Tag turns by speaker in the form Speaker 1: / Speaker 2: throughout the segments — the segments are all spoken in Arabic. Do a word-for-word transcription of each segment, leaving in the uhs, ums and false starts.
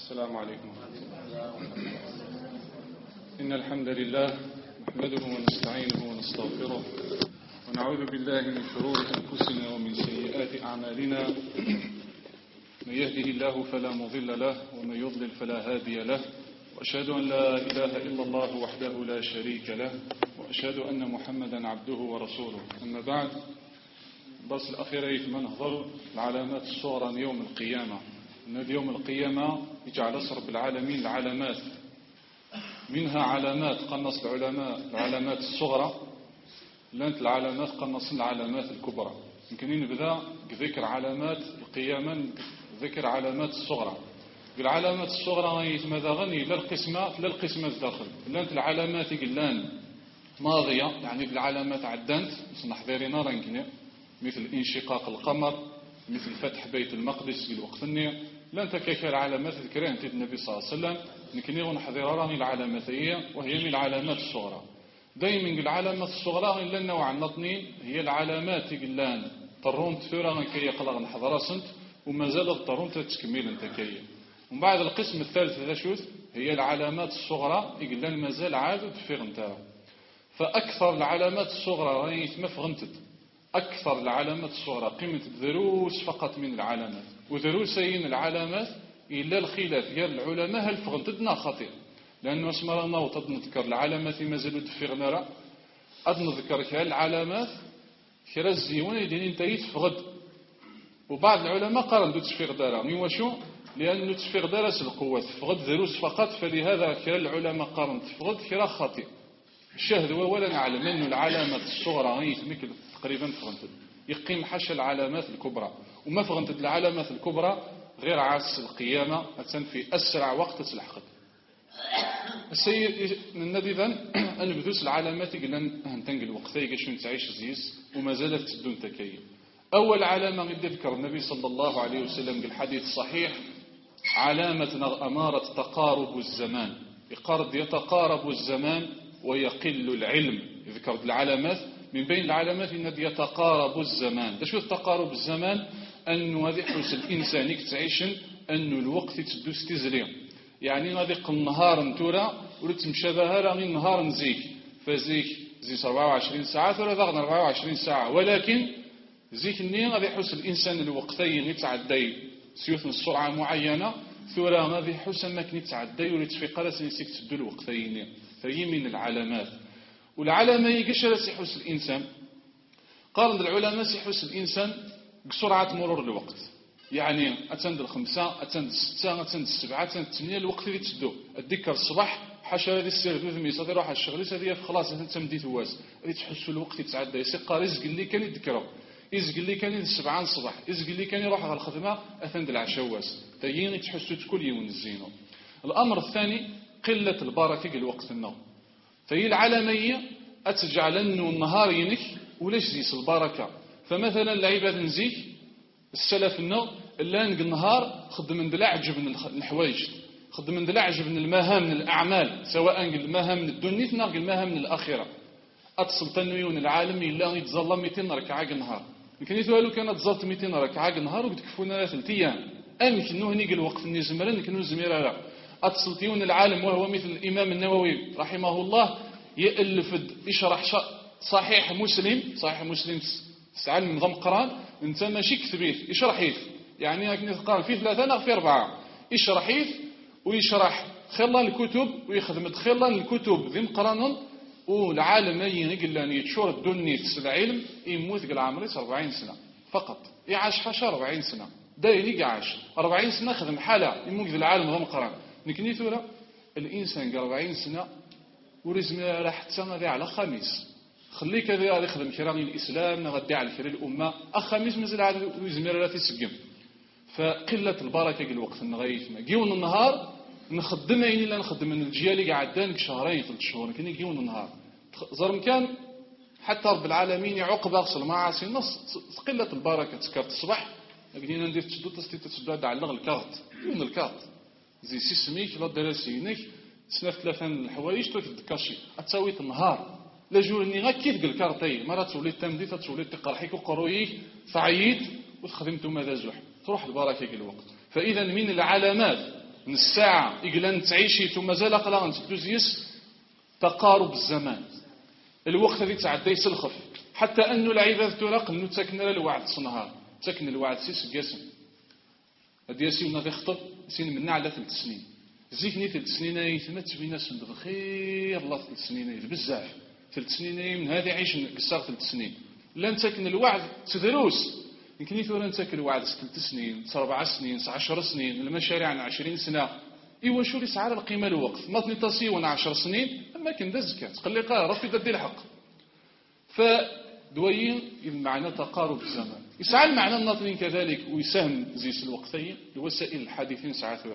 Speaker 1: السلام عليكم. إن الحمد لله نحمده ونستعينه ونستغفره ونعوذ بالله من شرور أنفسنا ومن سيئات أعمالنا. من يهده الله فلا مضل له ومن يضلل فلا هادي له، وأشهد أن لا إله إلا الله وحده لا شريك له، وأشهد أن محمدا عبده ورسوله. أما بعد، الدرس الأخير يتم نهضر العلامات الصغرى يوم القيامة. أن يوم القيامة يجعل رب العالمين العلامات، منها علامات قنص العلماء العلامات الصغرى، لانت العلامات قنص العلامات الكبرى. يمكن نبدأ بذكر علامات القيامة، ذكر علامات الصغرى. بالعلامات الصغرى يتمدى غني لا القسمة لا القسمة الداخل، لانت العلامات يقلان ماضية، يعني بالعلامات عدانت نحضرين رانكني، مثل انشقاق القمر، مثل فتح بيت المقدس في الوقت النية. لن تكاك العلامات ذكرين تيد النبي صلى الله عليه وسلم، نكني ونحضر راني العلاماتية وهي من العلامات الصغرى. دايما العلامات الصغرى إلا النوع النطنين هي العلامات يقلان طرون تثورا كي يقلق نحضر سنت وما زال الطرون تتكمل انت كي. ومن بعد القسم الثالث ذا شوث هي العلامات الصغرى يقلان ما زال عاد في غنتها. فأكثر العلامات الصغرى راني يتمفغنتد، أكثر العلامات الصغرى قيمة دروس فقط من العلامات، ودروسين العلامات إلا الخلاف ديال العلماء هل فغنتدنا خطير، لأنه اسمر الله وتذكر العلامات ما زالوا تفغنا راه أذنذكر كها العلامات كرا الزيون يدين انت يتفغد. وبعض العلماء قال دو تفغ دارا من وشو، لأنه تفغ دارا القوة تفغد دروس فقط، فلهذا كرا العلماء قال تفغد كرا خطير. الشاهد هو ولا نعلم أن العلامات الصغرى غير مثل تقريبا فغنتد يقيم حش العلامات الكبرى، وما فغنتد العلامات الكبرى غير عاس القيامة أتن في أسرع وقت تلحقت. السيد النبي ذن أن بدوس العلامات قلنا هنتنقل وقتها يقشون تعيش زيس وما زالت تدون تكيب. أول علامة قد ذكر النبي صلى الله عليه وسلم بالحديث الصحيح علامة أمارة تقارب الزمان، يقارب يتقارب الزمان ويقل العلم. ذكرت العلامات من بين العلامات ان يتقارب الزمان. ده شو تقارب الزمان؟ انه هذا يحوس الانسان يكتعيش انه الوقت يتدوس تزري، يعني هذا النهار نتورا ولا تمشابها راه النهار نزيك فزيك زي أربعة وعشرين ساعه ولا ضغط أربعة وعشرين ساعه، ولكن زيك النين غادي يحوس الانسان الوقتين يتعدي سيوث السرعه معينه، ثورا غادي يحوس انك يتعدي ولا تفيق راسك تدو الوقتين. فهي من العلامات. والعلامة يقشر سيحوس الإنسان، قارن العلماء سيحوس الإنسان بسرعة مرور الوقت، يعني أتند الخمسة أتند الستة أتند السبعة أتند الثمانية الوقت اللي تسدو الذكر الصباح حاشا هذه السير ذو ثمي صدر راح الشغل هذه خلاص أنت مديت واس اللي تحس الوقت يتعدى يسقى رزق اللي كان يذكره، يزق اللي كان السبعة الصباح، يزق اللي كان يروح على الخدمة أتند العشاء واس تيين تحسوا كل يوم الزينو. الأمر الثاني قلة البركة الوقت النوم. فهي العلامية أتجعل أنه النهار ينك وليش زيس البركة. فمثلا العباد نزيك السلف النوم إلا نق النهار خدم من دلعجب من الحوايج، خدم من دلعجب من المهام من الأعمال، سواء المهام من الدنيا ناق المهام من الآخرة. أتصل تنويون العالم إلا يتظل مئتين ركعة النهار، يمكن يتوالو كانت تظلت مئتين ركعة النهار وبتكفونا ثلاث أيام أمك نوه نيق الوقت النزمرن كنو زميرا. أتصل تيون العالم وهو مثل الإمام النووي رحمه الله يألف يشرح صحيح مسلم، صحيح مسلم تعلم نظام قرآن انت ماشي كتبيه يشرحيه، يعني قال في ثلاثة أنا في أربعة يشرحيه ويشرح خلا الكتب ويخدم خلا الكتب ذي قرآن. والعالم يقول لأن يتشور الدنيا في العلم يموت قل عمري أربعين سنة فقط، يعاش حاشا أربعين سنة دايلي يعاش أربعين سنة خدم حالة يموت العالم نظام قرآن. نكني ثورة الإنسان قال أربعين سنة ورزم راح تسمى على خميس خليك هذا يخدم كرامي الإسلام نغدي على الفريق الأمة أخميس مازال عاد ويزمير لا تسقم. فقلة البركة الوقت نغيث ما جيون النهار نخدم عيني لا نخدم من الجيالي قعدانك شهرين ثلاث شهور كني جيون النهار زرم كان حتى رب العالمين عقب أغسل معاصي النص قلة البركة تسكرت الصباح قلنا ندير تشدو تستي تشدو على اللغ الكارت يون الكارت زي سيسميك لا دراسينك سنف ثلاثة الحوايج تذكرشي أتساويت النهار لا جورني غا كيف الكارتي مرات تولي تمدي تولي تقرحيك وقرويك تعيد وتخدمتو ماذا زح تروح البركة الوقت. فإذا من العلامات من الساعة إقلان تعيشي ثم زال قلا تدوزيس تقارب الزمان الوقت الذي تعدى يسلخف حتى أن العباد تراق أنه تكن الوعد صنهار تكن الوعد سيس قاسم هذا يسيونا ذي خطب سين منا على ثلاث سنين زيكني ثلاث سنين يثمت بينا سند خير الله ثلاث سنين بزاف ثلاث سنين من هذه عيش قصار ثلاث سنين لن تكن الوعد تدروس يمكن يثور أن تكن الوعد ثلاث سنين أربع سنين عشر سنين المشاريع عن عشرين سنة إيوا شو يسعى القيمة الوقت ما تنتصيون عشر سنين أما كن دزكا تقول لي قال رفي ددي الحق فدوين المعنى تقارب الزمان يسعى المعنى الناطرين كذلك ويساهم زيس الوقتين الوسائل الحديثين ساعة ثورة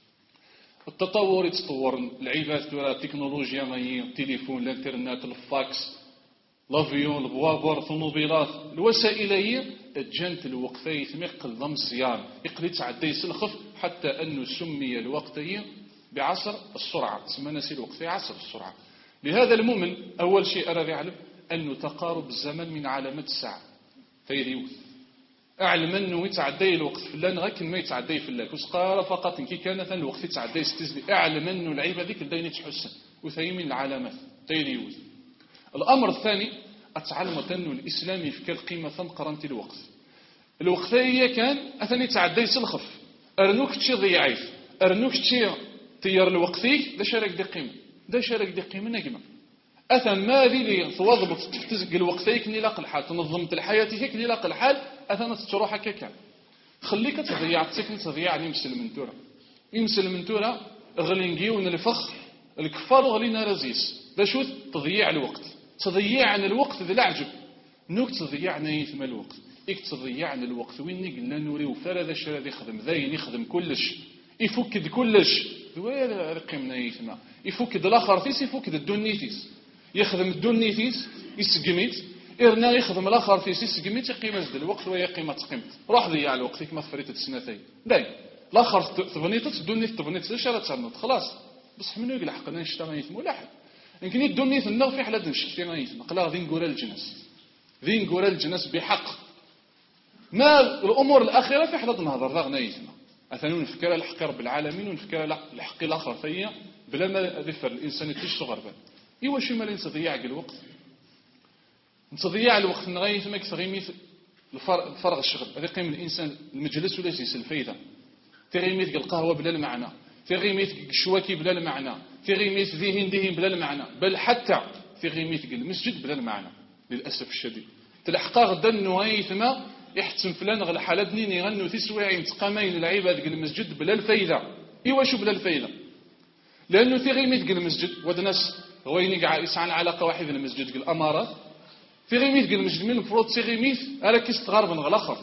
Speaker 1: التطور يتطور العباد ثورة التكنولوجيا ماهي التليفون الانترنت الفاكس لافيون البوابور الطوموبيلات الوسائل هي جانت الوقتين ثميق الضم الزيان يقدر يتعدى يسلخف حتى أنه سمي الوقتين بعصر السرعة سمى نسي الوقتين عصر السرعة لهذا المؤمن أول شيء أرى يعلم أنه تقارب الزمن من علامات الساعة فيريوث أعلم أنه يتعدى الوقت فلان غير ما يتعدى فلان وسقار فقط كي كان الوقت يتعدى يستزلي أعلم أنه العيب هذيك الدين يتحسن وثي من العلامات تيريوث الأمر الثاني أتعلم أنه الإسلام يفكر قيمة ثم قرنت الوقت الوقت هي كان أثني تعدى يسلخف أرنوك تشي ضيعيف أرنوك تشي تيار الوقتي ده شارك دي قيمة ده شارك دي قيمة نجمة أثن ما ذي لي توضبط تفتزق الوقتي كني لاق الحال تنظمت الحياة هيك كني لاق الحال أثن تروح هكاك خليك تضيع تسكن تضيع يمسل من تورا يمسل من تورا غلينجيون الفخ الكفار غلينا رزيس ده شو تضييع الوقت تضييعنا الوقت ذي العجب نوك تضيعنا يثم الوقت إيك تضيعنا الوقت وين قلنا نوري وفرد الشر يخدم ذاين يخدم كلش يفكد كلش وين رقمنا يثم يفكد الآخر فيس يفكد الدنيتيس يخدم الدنيتيس يسقميت إرنا يخدم الآخر فيس يسقميت يقيم زد الوقت وهي قيمة قيمت روح ضيع الوقت كما فريت السنتين داي الآخر تبنيت الدنيت تبنيت الشر تسنط خلاص بصح منو يقول حقنا نشتغل يثم ولا حد يمكن يدوني في النار في حالة نشتي غايث نقلا ذي نقول الجنس ذي نقول الجنس بحق ما الأمور الأخيرة في حالة نهضر ذا غنايثنا أثنون نفكر الحق رب العالمين ونفكر الحق الآخر فيا بلا ما ذفر الإنسان تشتغل غربا إيوا شو ما نتضيع الوقت نتضيع الوقت نغايث ما كثغيميث الفرغ الشغل هذا قيم الإنسان المجلس ولا يجلس الفايدة تغيميث القهوة بلا المعنى تغيميث الشواكي بلا المعنى تغيميث ذهن ذهن بلا المعنى بل حتى تغيميث المسجد بلا المعنى للأسف الشديد تلحقا غدا النوايث ما يحتم فلان غل حالة دنين يغنوا تسويعين تقامين العباد قل المسجد بلا الفايدة إيوا شو بلا الفايدة لأنه تغيميث قل المسجد ودناس غويني قاع يسعى علاقة واحدة المسجد قل أمارات تغيميث قل المسجد من المفروض تغيميث ألا كيس تغارب نغلاخر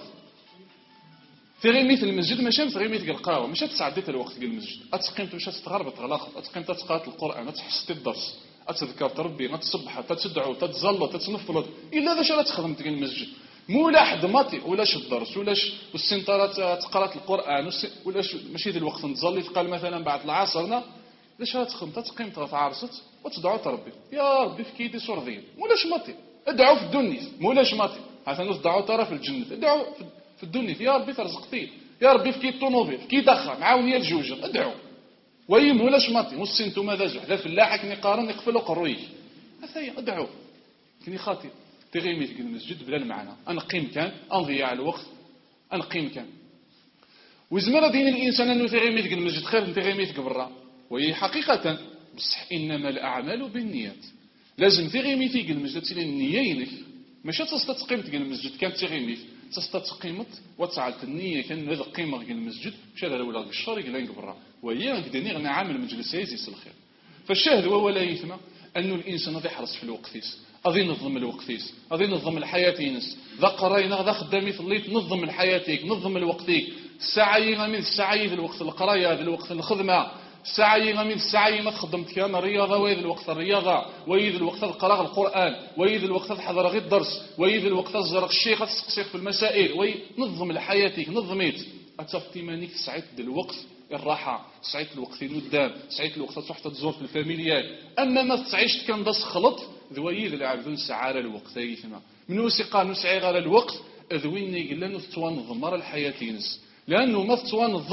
Speaker 1: تغيميث المسجد ماشي تغيميث قل القهوة ماشي تسعديت الوقت قل المسجد أتقيمت ماشي تغارب تغلاخر أتقيمت تقرأ القرآن أتحسست الدرس أتذكر ربي أتصبح تتدعو تتزلط تتنفلط إلا ذا شرا تخدم قل المسجد مو لا حد ماتي ولاش الدرس ولاش والسنطرة تقرأ القرآن ولاش ماشي ذي الوقت نتزلي قال مثلا بعد العصرنا لاش تخدم تتقيم تعرست وتدعو تربي يا ربي في كيدي صرذين مولاش ماتي ادعوا في الدنيا مولاش ماتي حتى ندعوا ترى في الجنة ادعوا في الدنيا يا ربي ترزقتي يا ربي في كي طوموبيل في كي دخل معاوني الجوجة ادعوا وي مولاش ماتي مسنتو ماذا زح ذا فلاحك نقارن يقفلوا قروي هذا ادعوا كني خاطي تغيمي في المسجد بلا المعنى أنا قيم كان أنضيع الوقت أنا قيم كان وزمرة دين الإنسان أنه تغيمي في المسجد خير من تغيمي في برا وهي حقيقة بصح إنما الأعمال بالنيات لازم تغيمي في المسجد تلين النيينك ماشي تستقيم في المسجد كانت تغيمي تستقيمت وتعالت النية كان هذا قيمة في المسجد مش هذا الأولى الشرق لين برا وهي قدني غنى عامل مجلس يزيس الخير فالشاهد وهو لا يثمى أنه الإنسان هذا يحرص في الوقتيس أذي نظم الوقتيس أذي نظم الحياتينس ذا قراينا ذا خدامي ثليت نظم الحياتيك نظم الوقتيك السعي غمي السعي في الوقت القراية في الوقت الخدمة السعي غمي السعي ما تخدمت كان الرياضة ويذ الوقت الرياضة ويذ الوقت القراءة القرآن ويذ الوقت الحضر غير الدرس ويذ الوقت الزرق الشيخ تسقسيق في المسائل وي نظم الحياتيك نظميت أتفتي مانيك سعيت الوقت الراحة سعيت الوقت الودام سعيت الوقت تروح تزور في الفاميليات أما ما تعيش كان داس خلط ذويذ العبدون سعارة الوقت يثما من وسقى نسعي على الوقت ذويني قلنا تتوانظم مرة الحياة ينس لأنه ما تتوانظم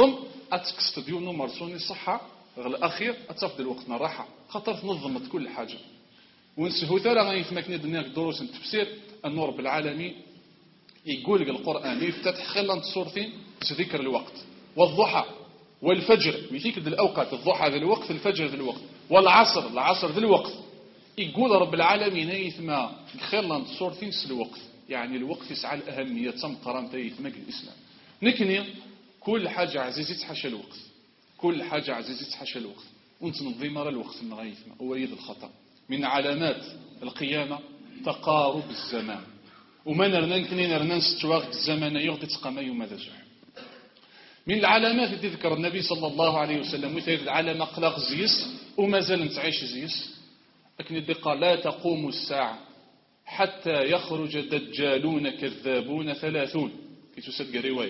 Speaker 1: اتكست ديونو مرسوني صحة الأخير أتفضل الوقت الراحة خاطر تنظمت كل حاجة ونسهو ترى غيتمكن دنا دروس التفسير أن رب العالمين يقول القرآن يفتتح خلال صورتين ذكر الوقت والضحى والفجر ميثيك ذي الأوقات الضحى ذي الوقت الفجر ذي الوقت والعصر العصر ذي الوقت يقول رب العالمين يثمى خلال صورتين سل الوقت يعني الوقت يسعى الأهمية تم قرامة يثمى الإسلام نكني كل حاجة عزيزي تحشى الوقت كل حاجة عزيزي تحشى الوقت ونتنظم راه الوقت من غيثمى هو يد الخطأ من علامات القيامة تقارب الزمان وما نرنا نكني نرنا نستواغ الزمان يغطي تقام يوم هذا من العلامات التي ذكر النبي صلى الله عليه وسلم مثل العلامة قلاق زيس وما زال نتعيش زيس لكن الدقة لا تقوم الساعة حتى يخرج دجالون كذابون ثلاثون كي تسد رواية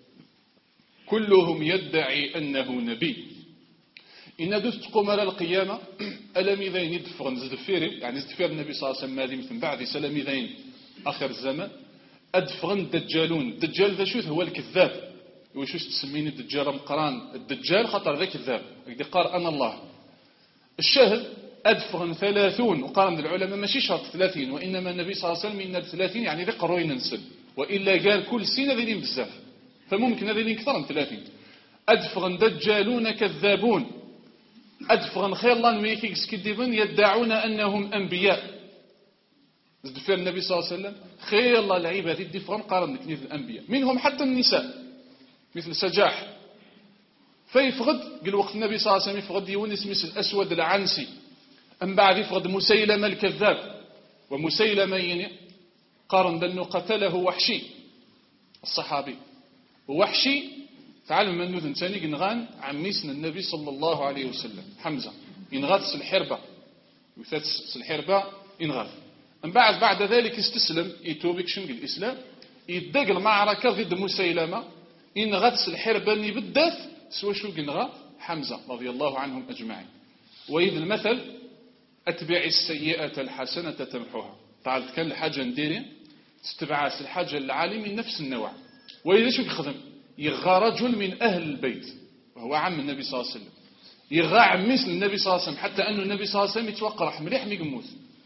Speaker 1: كلهم يدعي أنه نبي إن دوست تقوم على القيامة ألم ذين يدفغن زدفيري يعني زدفير النبي صلى الله عليه وسلم هذه مثل بعد سلام ذين آخر الزمان أدفغن الدجالون الدجال ذا شوث هو الكذاب وشوش تسميني الدجال مقران الدجال خطر ذا كذاب قال أنا الله الشاهد أدفغن ثلاثون وقال من العلماء ماشي شرط ثلاثين وإنما النبي صلى الله عليه وسلم إن الثلاثين يعني ذي قروين ننسل وإلا قال كل سنة ذي بزاف فممكن هذي أكثر من ثلاثين أدفغن دجالون كذابون أدفغن خير الله ميكيكس كدبن يدعون أنهم أنبياء زدفير النبي صلى الله عليه وسلم خير الله العيب هذه الدفغن قارن نكنيف الأنبياء منهم حتى النساء مثل سجاح فيفغد قال وقت النبي صلى الله عليه وسلم يفغد يونس مثل الأسود العنسي أم بعد يفغد مسيلمة الكذاب ومسيلمة يني قارن بأنه قتله وحشي الصحابي ووحشي تعلم من نوذن ثاني ينغان عميسنا النبي صلى الله عليه وسلم حمزة ينغاث الحربة يثاث الحربة ينغاث من بعد بعد ذلك يستسلم يتوبك شنق الإسلام يدق المعركة ضد مسيلمة ينغاث الحربة بالذات سوى شو ينغاث حمزة رضي الله عنهم أجمعين وإذ المثل أتبع السيئة الحسنة تمحوها تعال كان الحاجة نديري تتبعاس الحاجة العالي من نفس النوع وإذا شو يخدم يغى رجل من أهل البيت وهو عم النبي صلى الله عليه وسلم يغى عميس النبي صلى الله عليه وسلم حتى أنه النبي صلى الله عليه وسلم يتوقع مليح ميقموت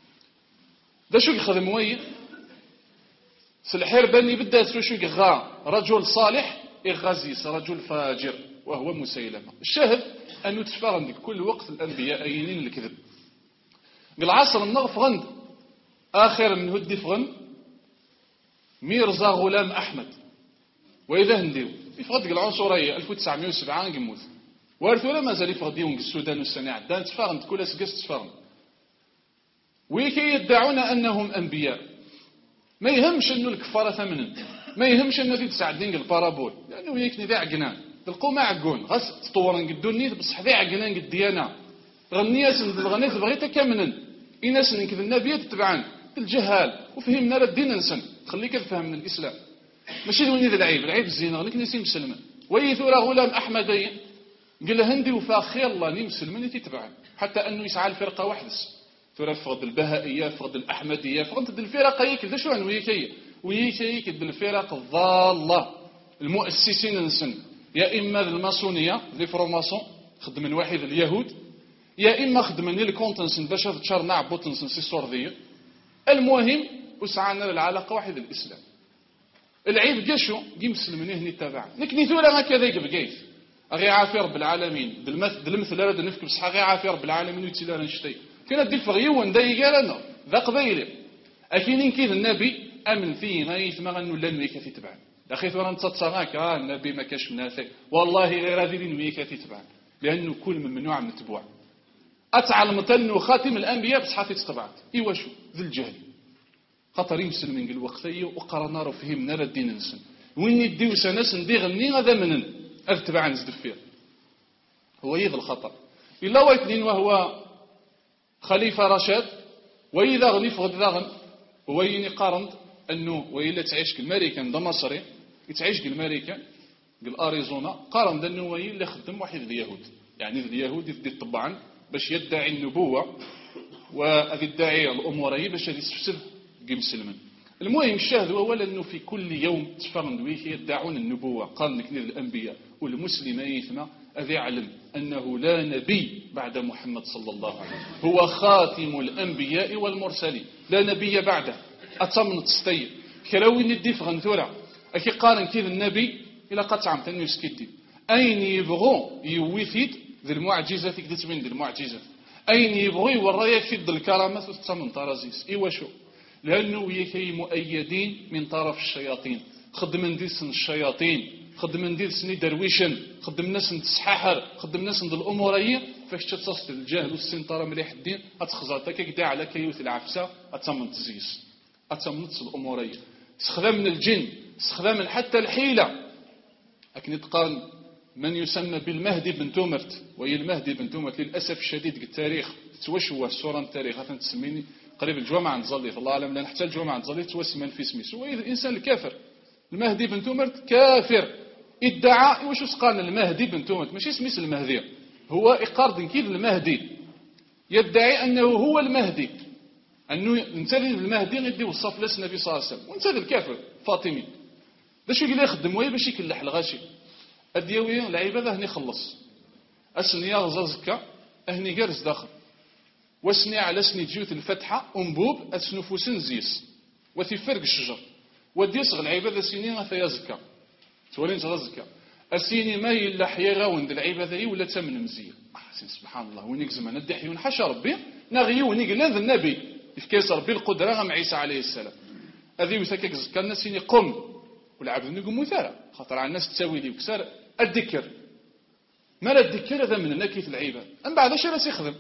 Speaker 1: ده شو يخدم وين سلحير بني بدأت شو يغى رجل صالح يغازيس رجل فاجر وهو مسيلمة الشاهد أنه تفارن كل وقت الأنبياء أينين الكذب بالعصر النغف غند آخر من هدي فغن ميرزا غلام أحمد وإذا هنديو يفقد العنصرية ألف وتسعمائة وسبعة نقموت وارثولا مازال يفقد يوم السودان والسنة عدان تفارن كل سقس تفارن ويكي يدعون أنهم أنبياء ما يهمش أنه الكفارة ثمنا ما يهمش أنه ذي تسعدين البارابول لأنه يكني ذي عقنان تلقوا ما عقون غس تطورن قدوني بصح ذي عقنان قد ديانا غنياس الغنيت بغيتها كامنا إناس نكذ النبي تتبعان الجهال وفهمنا الدين نسن تخليك تفهم من الإسلام ماشي وين ذا العيب العيب الزينة لكن نسي مسلمان ويثورا غلام أحمدي قال هندي وفاخير الله ني مسلمان يتبعان حتى أنه يسعى الفرقة وحدس ثورا فقد البهائية فقد الأحمدية فقد الفرقة يكل شو عن ويكي ويكي يكل الفرق الضالة المؤسسين نسن يا إما الماسونية لي فرماسون خدم من واحد اليهود يا إما خدمني الكونتنسن باش تشرنع بوتنسن سي صورذية المهم وسعنا العلاقة واحد الإسلام العيب قشو قي مسلمين هني تابع لكن ثولا ما كذاك بقيت أغي عافي رب العالمين بالمثل بالمثل هذا نفك بصح أغي عافي رب العالمين ويتسلا نشتي كنا دي فغيون داي قالنا ذا قبيله أكيد كيد النبي أمن فيه غايث ما غنو لا نويك في تبع أخي ثورا نتصرك آه النبي ما كاش منافع والله غير هذه نويك في تبع لأنه كل من ممنوع من التبوع أتعلم تنو خاتم الأنبياء بس حاطي تطبعت إيوا شو ذي الجهل خطر يمسل من الوقتية وقرنا رفهمنا للدين نسن وين يديو سناس ندي غني هذا منن ارتبع نزد فيه هو يذ الخطر إلا واثنين وهو خليفة رشاد وإذا غني فغد ذاغن وين قارنت أنه وإلا تعيش كالماريكان ده مصري يتعيش كالماريكان كالأريزونا قارن أنه وين اللي خدم واحد اليهود يعني اليهود يدي طبعا باش يدعي النبوة وهذه الداعية الأمورية باش يستفسر قيم سلمان المهم الشاهد هو أنه في كل يوم تفرندويك يدعون النبوة قال لك الأنبياء والمسلم يثنى أذ يعلم أنه لا نبي بعد محمد صلى الله عليه وسلم، هو خاتم الأنبياء والمرسلين، لا نبي بعده. أتمنى تستير كلاوين ندي فغنثورة أكي قارن كذا النبي إلى قد عم تنو يسكتي أين يبغون يوثيد ذي المعجزة تكدت من ذي المعجزة، أين يبغوا يورايا في ذي الكرامة تتمن طرازيس إيوا شو، لأنه يكي مؤيدين من طرف الشياطين، خدم ديس الشياطين، خدم ديس درويشن، خدم ناس تسححر، خدم ناس الأمورية، فاش تتصل الجهل والسنطرة مليح الدين أتخزرتك كدا على كيوت العفسة أتمن تزيس أتمن الأمورية، استخدام من الجن، استخدام حتى الحيلة. لكن يتقارن من يسمى بالمهدي بن تومرت، وهي المهدي بن تومرت للأسف الشديد التاريخ توشوه الصورة التاريخ هذا تسميني قريب الجمعة عند زليط الله أعلم لأن حتى الجمعة عند زليط توسمن في اسمه هو الإنسان الكافر. المهدي بن تومرت كافر ادعى واش سقان المهدي بن تومرت ماشي اسمه المهدي، هو إقار كيف المهدي يدعي أنه هو المهدي، أنه نتالي المهدي غيدي وصف لس النبي صلى الله عليه وسلم، ونتالي الكافر فاطمي باش يقول يخدم ويا باش يكلح الغاشي الديوية العبادة هني خلص أسني غزازكا أهني جرس داخل واسني على سني جيوت الفتحة أنبوب أسنفوسن زيس وفي فرق الشجر وديصغ العبادة سنين غثيازكا تولين غزكا السيني ما يلا حيغا وند العبادة ولا تمن مزية أحسن سبحان الله وينك زمان الدحي ونحشى ربي نغيو ونيق لذ النبي يفكيس ربي القدرة مع عيسى عليه السلام هذه وثاكك زكا الناس سيني قم والعبد نقوم مثالا خاطر على الناس تساوي لي وكسار الذكر ما لا الذكر هذا من نكيت العباد أم بعد شي راس يخدم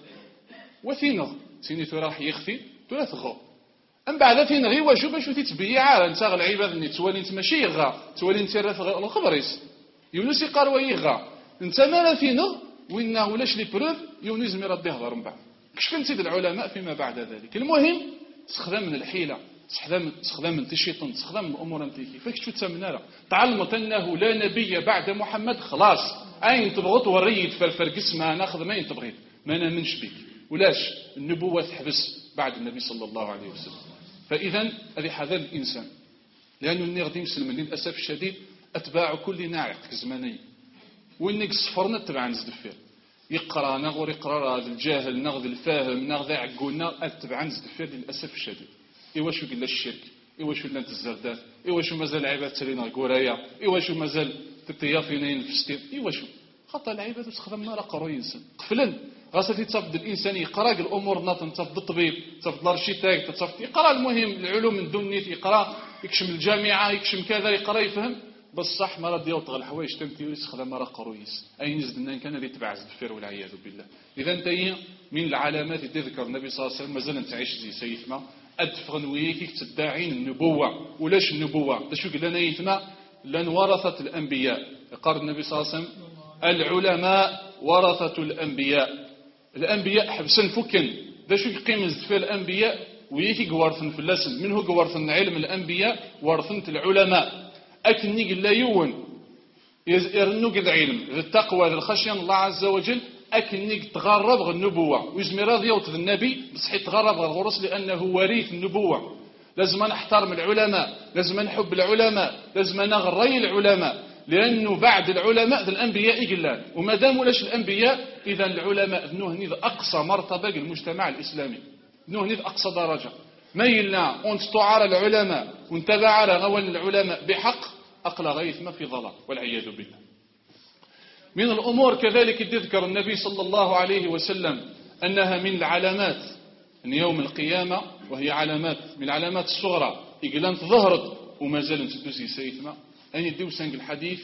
Speaker 1: وثينغ سيني تراح يخفي تلا تغو أم بعد ثينغ واش باش تتبيع انت العباد اللي تولي انت ماشي غا تولي انت الخبريس يونس يقال ويغا انت ما لا ثينغ وين ولاش لي بروف يونس مي ربي يهضر من بعد كشف سيد العلماء فيما بعد ذلك. المهم استخدام من الحيلة استخدام استخدام من الشيطان استخدام من الامور نتاعي فاش شو تسمنا تعلمت انه لا نبي بعد محمد خلاص اين تبغوا توريد فرفرق اسمها ناخذ ما تبغيت ما نامنش بك ولاش النبوة تحبس بعد النبي صلى الله عليه وسلم. فاذا هذه حذر الانسان لانه اللي غادي يسلم للاسف الشديد اتباع كل ناعق زماني وانك صفرنا تبع نزدفير يقرا نغور يقرا هذا الجاهل نغذ الفاهم نغذ عقولنا اتبع نزدفير للاسف الشديد. إيوا شو قلنا الشرك إيوا شو لنا الزردات إيوا شو مازال العباد ترينا القرايا إيوا شو مازال تطيافينين الفستير إيوا شو خطأ العباد استخدمنا راه قروي إنسان قفلا غاسل تفضل الإنسان يقرا الأمور ناط تفضل الطبيب تفضل الارشيتاك تفضل يقرا المهم العلوم من دون نيت يقرا يكشم الجامعة يكشم كذا يقرا يفهم بصح ما راه ديال طغى الحوايج تمتي يستخدم راه قرويس أي نزدنا كان اللي تبع الفير والعياذ بالله. إذا أنت من العلامات اللي تذكر النبي صلى الله عليه وسلم مازال تعيش زي سيفنا أدفغن ويكيك تدعين النبوة ولاش النبوة ده شو قلنا يثنى لن ورثة الأنبياء قال النبي صلى الله عليه وسلم العلماء ورثة الأنبياء الأنبياء حبسن فكن ده شو يقيم في الأنبياء ويكيك ورثن في اللسن منه ورثن علم الأنبياء ورثن العلماء أكن نيق لا يون يرنوك العلم التقوى الخشية الله عز وجل أكنك تغرب النبوة ويزمي راضي يوتد النبي بصحي تغرب الغرس لأنه وريث النبوة. لازم نحترم العلماء لازم نحب العلماء لازم نغري العلماء لأنه بعد العلماء ذا الأنبياء قلال وما داموا لاش الأنبياء إذا العلماء ذنوه نيذ أقصى مرتبة المجتمع الإسلامي ذنوه نيذ أقصى درجة ما يلنا أنت تعار العلماء وانتبع على غوان العلماء بحق أقل غيث ما في ظلام والعياذ بالله. من الأمور كذلك تذكر النبي صلى الله عليه وسلم أنها من العلامات أن يوم القيامة وهي علامات من العلامات الصغرى إقلان ظهرت وما زالت تدوسي سيثما أن يدو سنق الحديث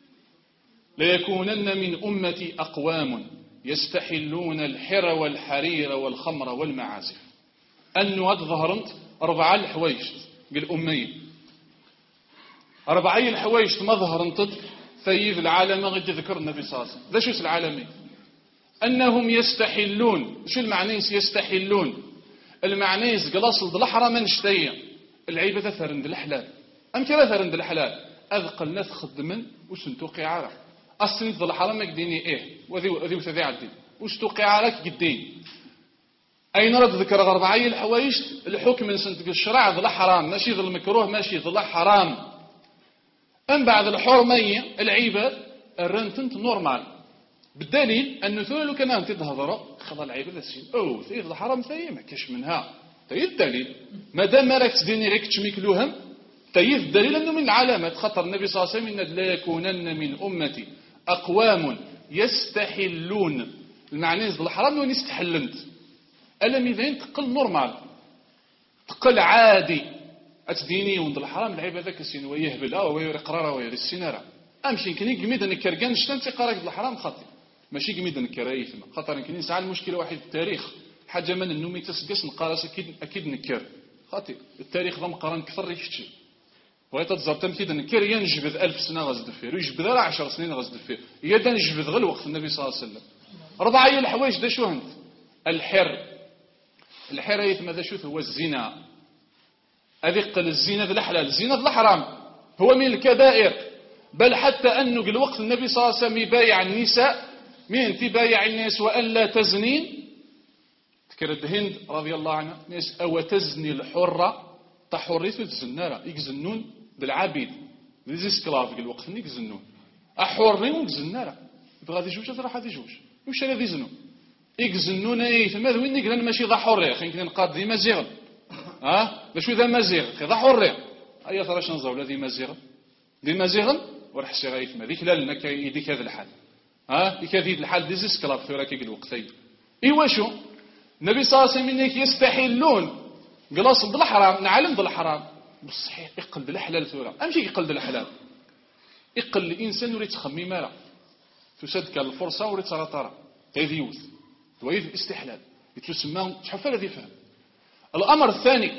Speaker 1: ليكونن من أمتي أقوام يستحلون الحر والحرير والخمر والمعازف أنه هذا ظهرت أربعة الحوايج بالأمين أربعين الحوايج ما ظهرت فيذ العالمة غير ذكر النبي صلى الله عليه وسلم. ذا شو العالمين أنهم يستحلون شو المعنيس يستحلون المعنيس قلاص الحرام نشتية العيبة ثرند الحلال أم كلا ثرند الحلال أذقل ناس خدمن وسنتوقي عارة أصلا الحرام قديني إيه وذي وذي وثذي عدين وستوقي عارك قدين أين رد ذكر أربعة الحوايج الحكم نسنت الشرع ذل حرام ماشي ذل المكروه ماشي ذل حرام. أم بعد الحرمية العباد الرنتنت نورمال بالدليل أنه ثلو كان أنت تهضر خلا العباد السين أو ثير الحرام ثي ما كاش منها تيد الدليل ما دام راك تديني ريك تشميكلوهم تيد الدليل أنه من العلامات خطر النبي صلى الله عليه وسلم إن لا يكونن من أمتي أقوام يستحلون المعنى الحرام وين استحلنت ألم إذا تقل نورمال تقل عادي أتديني وند الحرام العيب هذاك السين ويهبل أو ويري قرارة ويري السينارة أمشي يمكن قميد نكر كان شتان تقرأ الحرام خاطي ماشي قميد نكر أيثما خاطر يمكن يسعى المشكلة واحد التاريخ حاجة من النومي تسقس نقارس أكيد أكيد نكر خاطي التاريخ ذا مقارن كثر يكتشي بغيت تزار تمكيد نكر ينجبذ ألف سنة غزد فيه ويجبذ راه عشر سنين غزد فيه يدا نجبذ غير وقت النبي صلى الله عليه وسلم. ربع أي الحوايج دا شو هند الحر الحر يثم ذا شو هو الزنا أذق الزنا ذا الحلال الزنا ذا الحرام هو من الكبائر بل حتى أنه الوقت النبي صلى الله عليه وسلم يبايع النساء من تبايع الناس وأن لا تزنين تكرد هند رضي الله عنها ناس أو تزني الحرة تحريث الزنارة يجزنون بالعبيد ذي سكلاف الوقت يجزنون أحرين ويجزنارة يبغى ذي جوج راح ذي جوج وش هذا ذي زنون يجزنون ايه ثم وين نقول ماشي ذا حريه خلينا كنا نقاد ذي مزيغ ها باش ذا مزيغ ذا حريه اي ترى شنو نزول ذي مزيغ ذي مزيغ ورح سي غايث ما ذيك لا لنا يديك هذا الحال ها ديك هذه الحال دي سكلاف في راكي الوقتين ايوا شو النبي صلى الله عليه وسلم يستحلون قلاص ضل الحرام نعلم ضل الحرام بالصحيح يقل بالحلال ثورة امشي يقل بالحلال يقل الانسان يريد تخمم مالا تسدك الفرصه وريد ترى ترى تيذيوث تويذ الاستحلال يتسمى تحف الذي فهم. الامر الثاني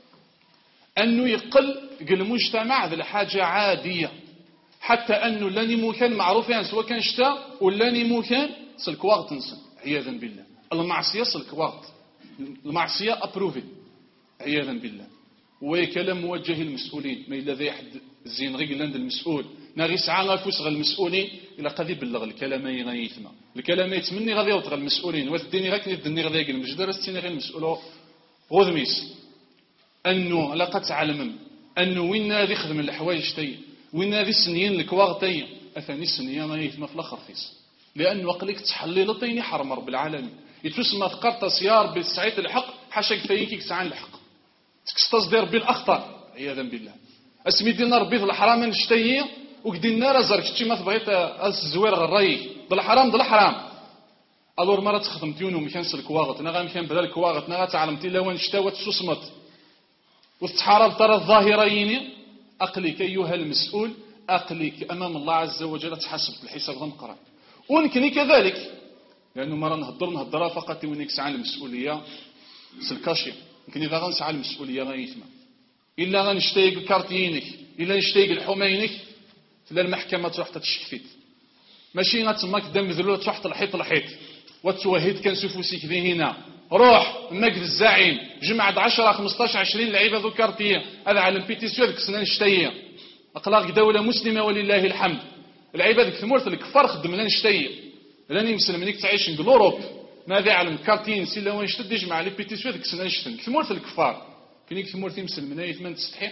Speaker 1: انه يقل المجتمع ذا الحاجه عاديه حتى انه لاني مكان معروف يعني سواء كان شتاء ولاني مكان سلك وقت نسن عياذا بالله المعصيه سلك وقت المعصيه ابروفي عياذا بالله وكلام موجه للمسؤولين ما الا ذا احد الزين غير لاند المسؤول ناغي ساعه غافوس غير المسؤولين الا قد يبلغ الكلام غيثما الكلام يتمني غادي يوطغ المسؤولين وثديني غير كندني غادي يقل المجدر ستيني غير المسؤول غوذميس انه لا قد تعلم انه وين غادي يخدم الحوايج تاي وين غادي السنيين الكواغ تاي اثاني السنيين غيثما في الاخر فيس لانه قليك تحلي لطيني حرم رب العالمين يتسمى ثقرت سيار بالسعيد الحق حاشاك فيكيك سعان الحق تستصدر بالاخطاء عياذا بالله اسمي دينا ربي ذ الحرام نشتهي وكدينا راه زرك شتي ما تبغيت الزوير غراي ذ الحرام ذ الحرام الور مره تخدمت يونو مكان سلك واغط انا غامكان بدل الكواغط انا تعلمتي لا وين شتاوت سوسمت وتحارب ترى الظاهرين اقلك ايها المسؤول اقلك امام الله عز وجل تحاسب الحساب ذا مقرا ونكني كذلك لانه مره نهضر نهضر فقط وينك سعى المسؤوليه سلكاشي يمكن اذا غنسعى المسؤوليه غيثما الا غنشتيق الكارتينك الا نشتيق الحمينك تلا المحكمه تروح تشكفيت ماشي غتسماك دم ذلول تروح الحيط الحيط وتوهيد كان سفوسيك ذي هنا روح ماك الزعيم جمع عشرة خمسطاش عشرين لعيبه ذو كارتيه هذا على البيتيسيو ذيك السنه نشتيه اقلاق دوله مسلمه ولله الحمد العيبه ذيك ثمورت الكفار خدمنا نشتيه راني مسلمينك تعيش في اوروب ماذا يعلم كارتين سي لو يشتد يجمع لي بيتيسيو ذيك السنه نشتن ثمورت الكفار كاينيك ثمورتي مسلمين يثمن تستحي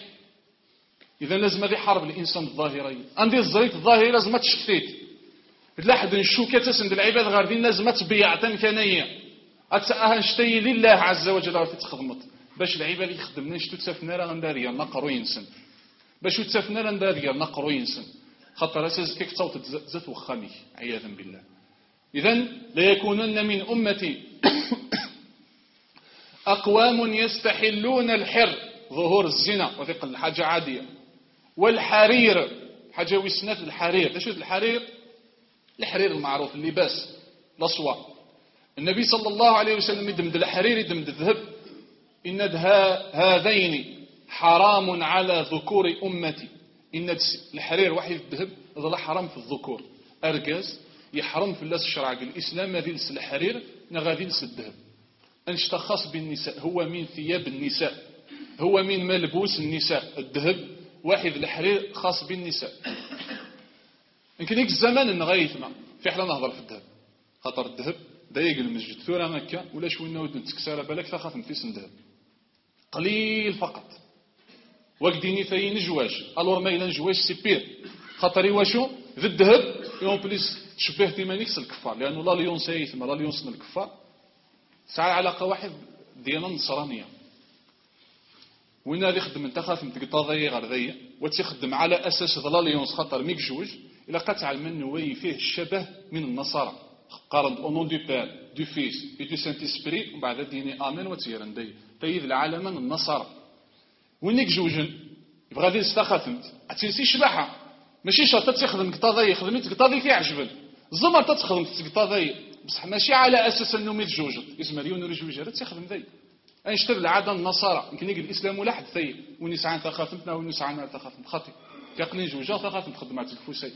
Speaker 1: اذا لازم هذه حرب الانسان الظاهريه عندي الزريت الظاهري لازم ما تشفتيت لا حد نشوكه تسند العباد غاردين لازم تبيع تمكانيه اتساها نشتي لله عز وجل راه تخدمت باش العباد يخدمنا نشتو تسافنا راه نداريا نقرو ينسن باش تسافنا راه نداريا نقرو ينسن خاطر اساس كيك تصوت زات وخامي عياذا بالله. إذن ليكونن من أمتي أقوام يستحلون الحر ظهور الزنا وثق الحاجة عادية والحرير حاجة وسنات الحرير. ايش الحرير؟ الحرير المعروف اللباس الأصوات. النبي صلى الله عليه وسلم يدمد الحرير يدمد الذهب إن هذين حرام على ذكور أمتي. إن الحرير وحي الذهب هذا حرام في الذكور أرجاز يحرم في الله الشرع الإسلام ما ذيلس الحرير نغادي لس الذهب انشتخص بالنساء هو من ثياب النساء هو من ملبوس النساء الذهب واحد الحرير خاص بالنساء. يمكن يك الزمان نغيثنا في حنا نهضر في الذهب خاطر الذهب ضيق المسجد ثورة مكة ولا شوينا ودن تكسر بالك ثخاف نفيس ندهب قليل فقط وقديني ثاني نجواش الور ما إلى نجواش سي بير خاطري واشو ذي الذهب يوم بليس تشبه ديمانيكس الكفار لأنه لا ليون سيثم لا ليون سن الكفار ساعة علاقة واحد ديانة نصرانية وين اللي يخدم انت خاف تقطاضي غير ذي وتخدم على أساس لا ليون خاطر ميك جوج إلا قطع من وي فيه الشبه من النصارى قارن او نون دو بير دو فيس اي دو سانت اسبري ومن بعد ديني امن وتيرن دي تيذ العالم من النصارى وينك جوجن يبغى ذي استخدمت اتنسي شبحه ماشي شرط تخدم قطاضي خدمت قطاضي كيعجبن زمر تخدم قطاضي بصح ماشي على اساس انه ميت جوجت اسم مليون رجوج راه تخدم ذي انشتر العاده النصارى يمكن يقول الاسلام ولا حد ثي ونسعان ثقافتنا ونسعان ثقافه خاطي كيقني جوجا ثقافه تخدم مع الفوسي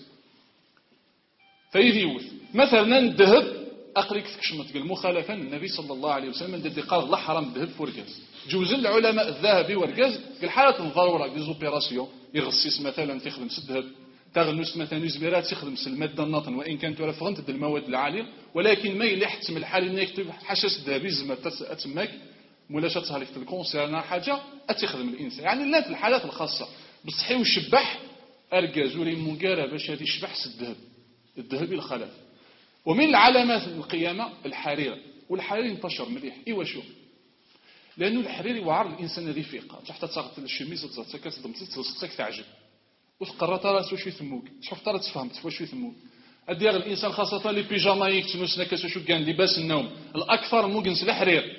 Speaker 1: فيديوث مثلا الذهب اقريك كشمت قال مخالفا النبي صلى الله عليه وسلم الذي قال لا حرام الذهب فرقاز جوز العلماء الذهبي ورقاز في الحالات الضروره دي زوبيراسيون يغسيس مثلا تخدم الذهب تغنس مثلا زبيرات يخدم الماده الناطن وان كانت راه فغنت المواد العاليه ولكن ما يلحت من الحال انك يكتب حشاش الذهبي زعما تسماك مولاشتها لك في الكونسيرنا حاجه اتخدم الانسان يعني لا في الحالات الخاصه بصحي وشبح ارقاز وري مقاره باش هذه يشبح الذهب الذهبي الخلاف ومن العلامات القيامة الحريرة والحرير انتشر مليح ايوا شو لانه الحرير يوعر الانسان هذه فيقه حتى تصغط الشميز تصغط كتصدم تصك تعجب وتقرا راسو شوي ثموك شوف ترى تفهمت واش شوي ثموك ادير الانسان خاصه لي بيجاما يكتنوسنا كاش كان لباس النوم الاكثر موجنس الحرير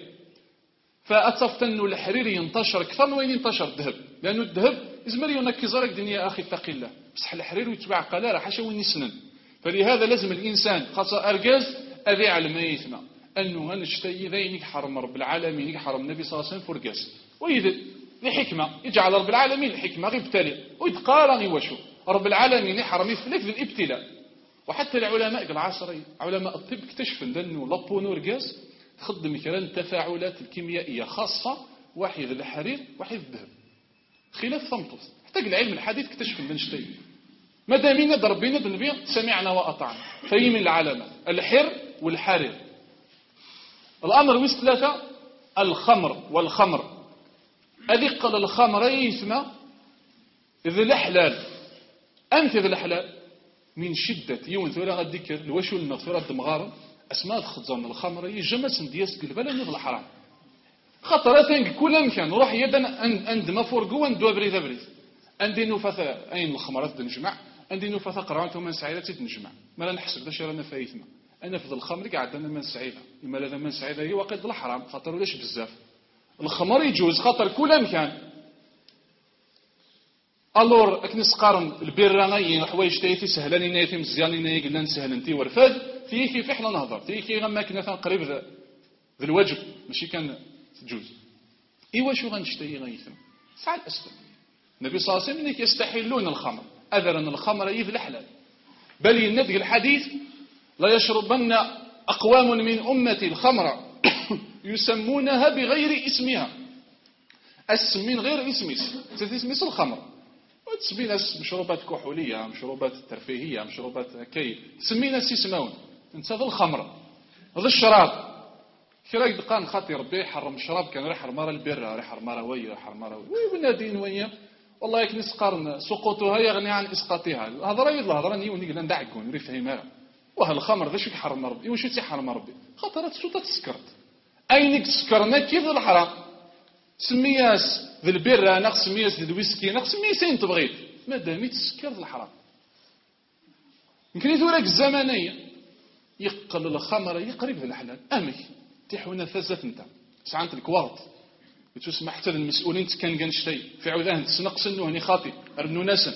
Speaker 1: فاتفت انه الحرير ينتشر اكثر من وين ينتشر الذهب لانه الذهب يزمر ينكز راك دنيا اخي اتقي الله بصح الحرير يتبع قلاره حاشا وين يسنن فلهذا لازم الإنسان خاصة أرجاز أذي على ما يثنى أنه هنشتي ذينك حرم رب العالمين حرم النبي صلى الله عليه وسلم فرقاس وإذا لحكمة يجعل رب العالمين الحكمة غيبتلي ويتقارن وشو رب العالمين حرم يفلك للابتلاء وحتى العلماء العصريين علماء الطب اكتشفوا أنه لابونورجاز تخدم كلا التفاعلات الكيميائية خاصة واحد الحرير واحد الذهب خلاف ثمطس حتى العلم الحديث اكتشف أن نشتي مدامين ضربين بالنبي سمعنا وأطعنا فهي من العلامة الحر والحرير الأمر ويس ثلاثة الخمر والخمر أذق الخمر يسمى ذي الحلال أنت ذي الحلال من شدة يوم ثورة الذكر الوشو المغفرة الدمغار أسماء الخزان الخمر يجمس دياس قلبلا نضل الحرام خطرتين كل مكان روح يدا عند ما فرقوا عند بريد بريد عندي نفثة أين الخمرات تنجمع عندي نفثة قرعته من سعيدة تنجمع ما لا نحسب ذا رانا فايتنا أنا في الخمر قاعد أنا من سعيدة إما لا من سعيدة هي وقت الحرام خاطر ليش بزاف الخمر يجوز خاطر كل مكان الور اكنس قارن البيراناي حوايج تايتي سهلاني نايتي مزياني ناي قلنا نسهل انتي ورفاد في كيف احنا نهضر في كي غما كنا قريب ذا الواجب ماشي كان تجوز ايوا شو غنشتي غيثم ساعه الاسلام النبي صلى الله عليه وسلم يستحلون الخمر اذرا الخمر يذ الحلال بل النبي الحديث لا يشربن اقوام من امتي الخمر يسمونها بغير اسمها اسم من غير اسمه تسمي الخمر تسمي ناس مشروبات كحوليه مشروبات ترفيهيه مشروبات كي تسمي ناس يسمون انت هذا الخمر هذا الشراب كي دقان خاطي ربي يحرم الشراب كان راح حرماره البره راح حرماره وي راح حرماره وي ونادين ويا والله يكنس قرن سقوطها يغني عن اسقاطها الهضره يلا هضره ني وني قلنا ندعكون نري فهمها وها الخمر ذا شو يحرم ربي واش تيحرم ربي خاطرات شو تسكرت اينك سكرنا كيف الحرام سمياس ذي البيرة نقص سمياس ذي الويسكي نقص سمياسين تبغيت ما دام تسكر ذي الحرام يمكن يثورك الزمنية يقل الخمر يقرب ذي الحلال أمك تحونا ثزت انت سعنت الكوارت تسمع حتى المسؤولين كان قنشتي في عوذان تسنقص انه هني خاطي ارنو ناسا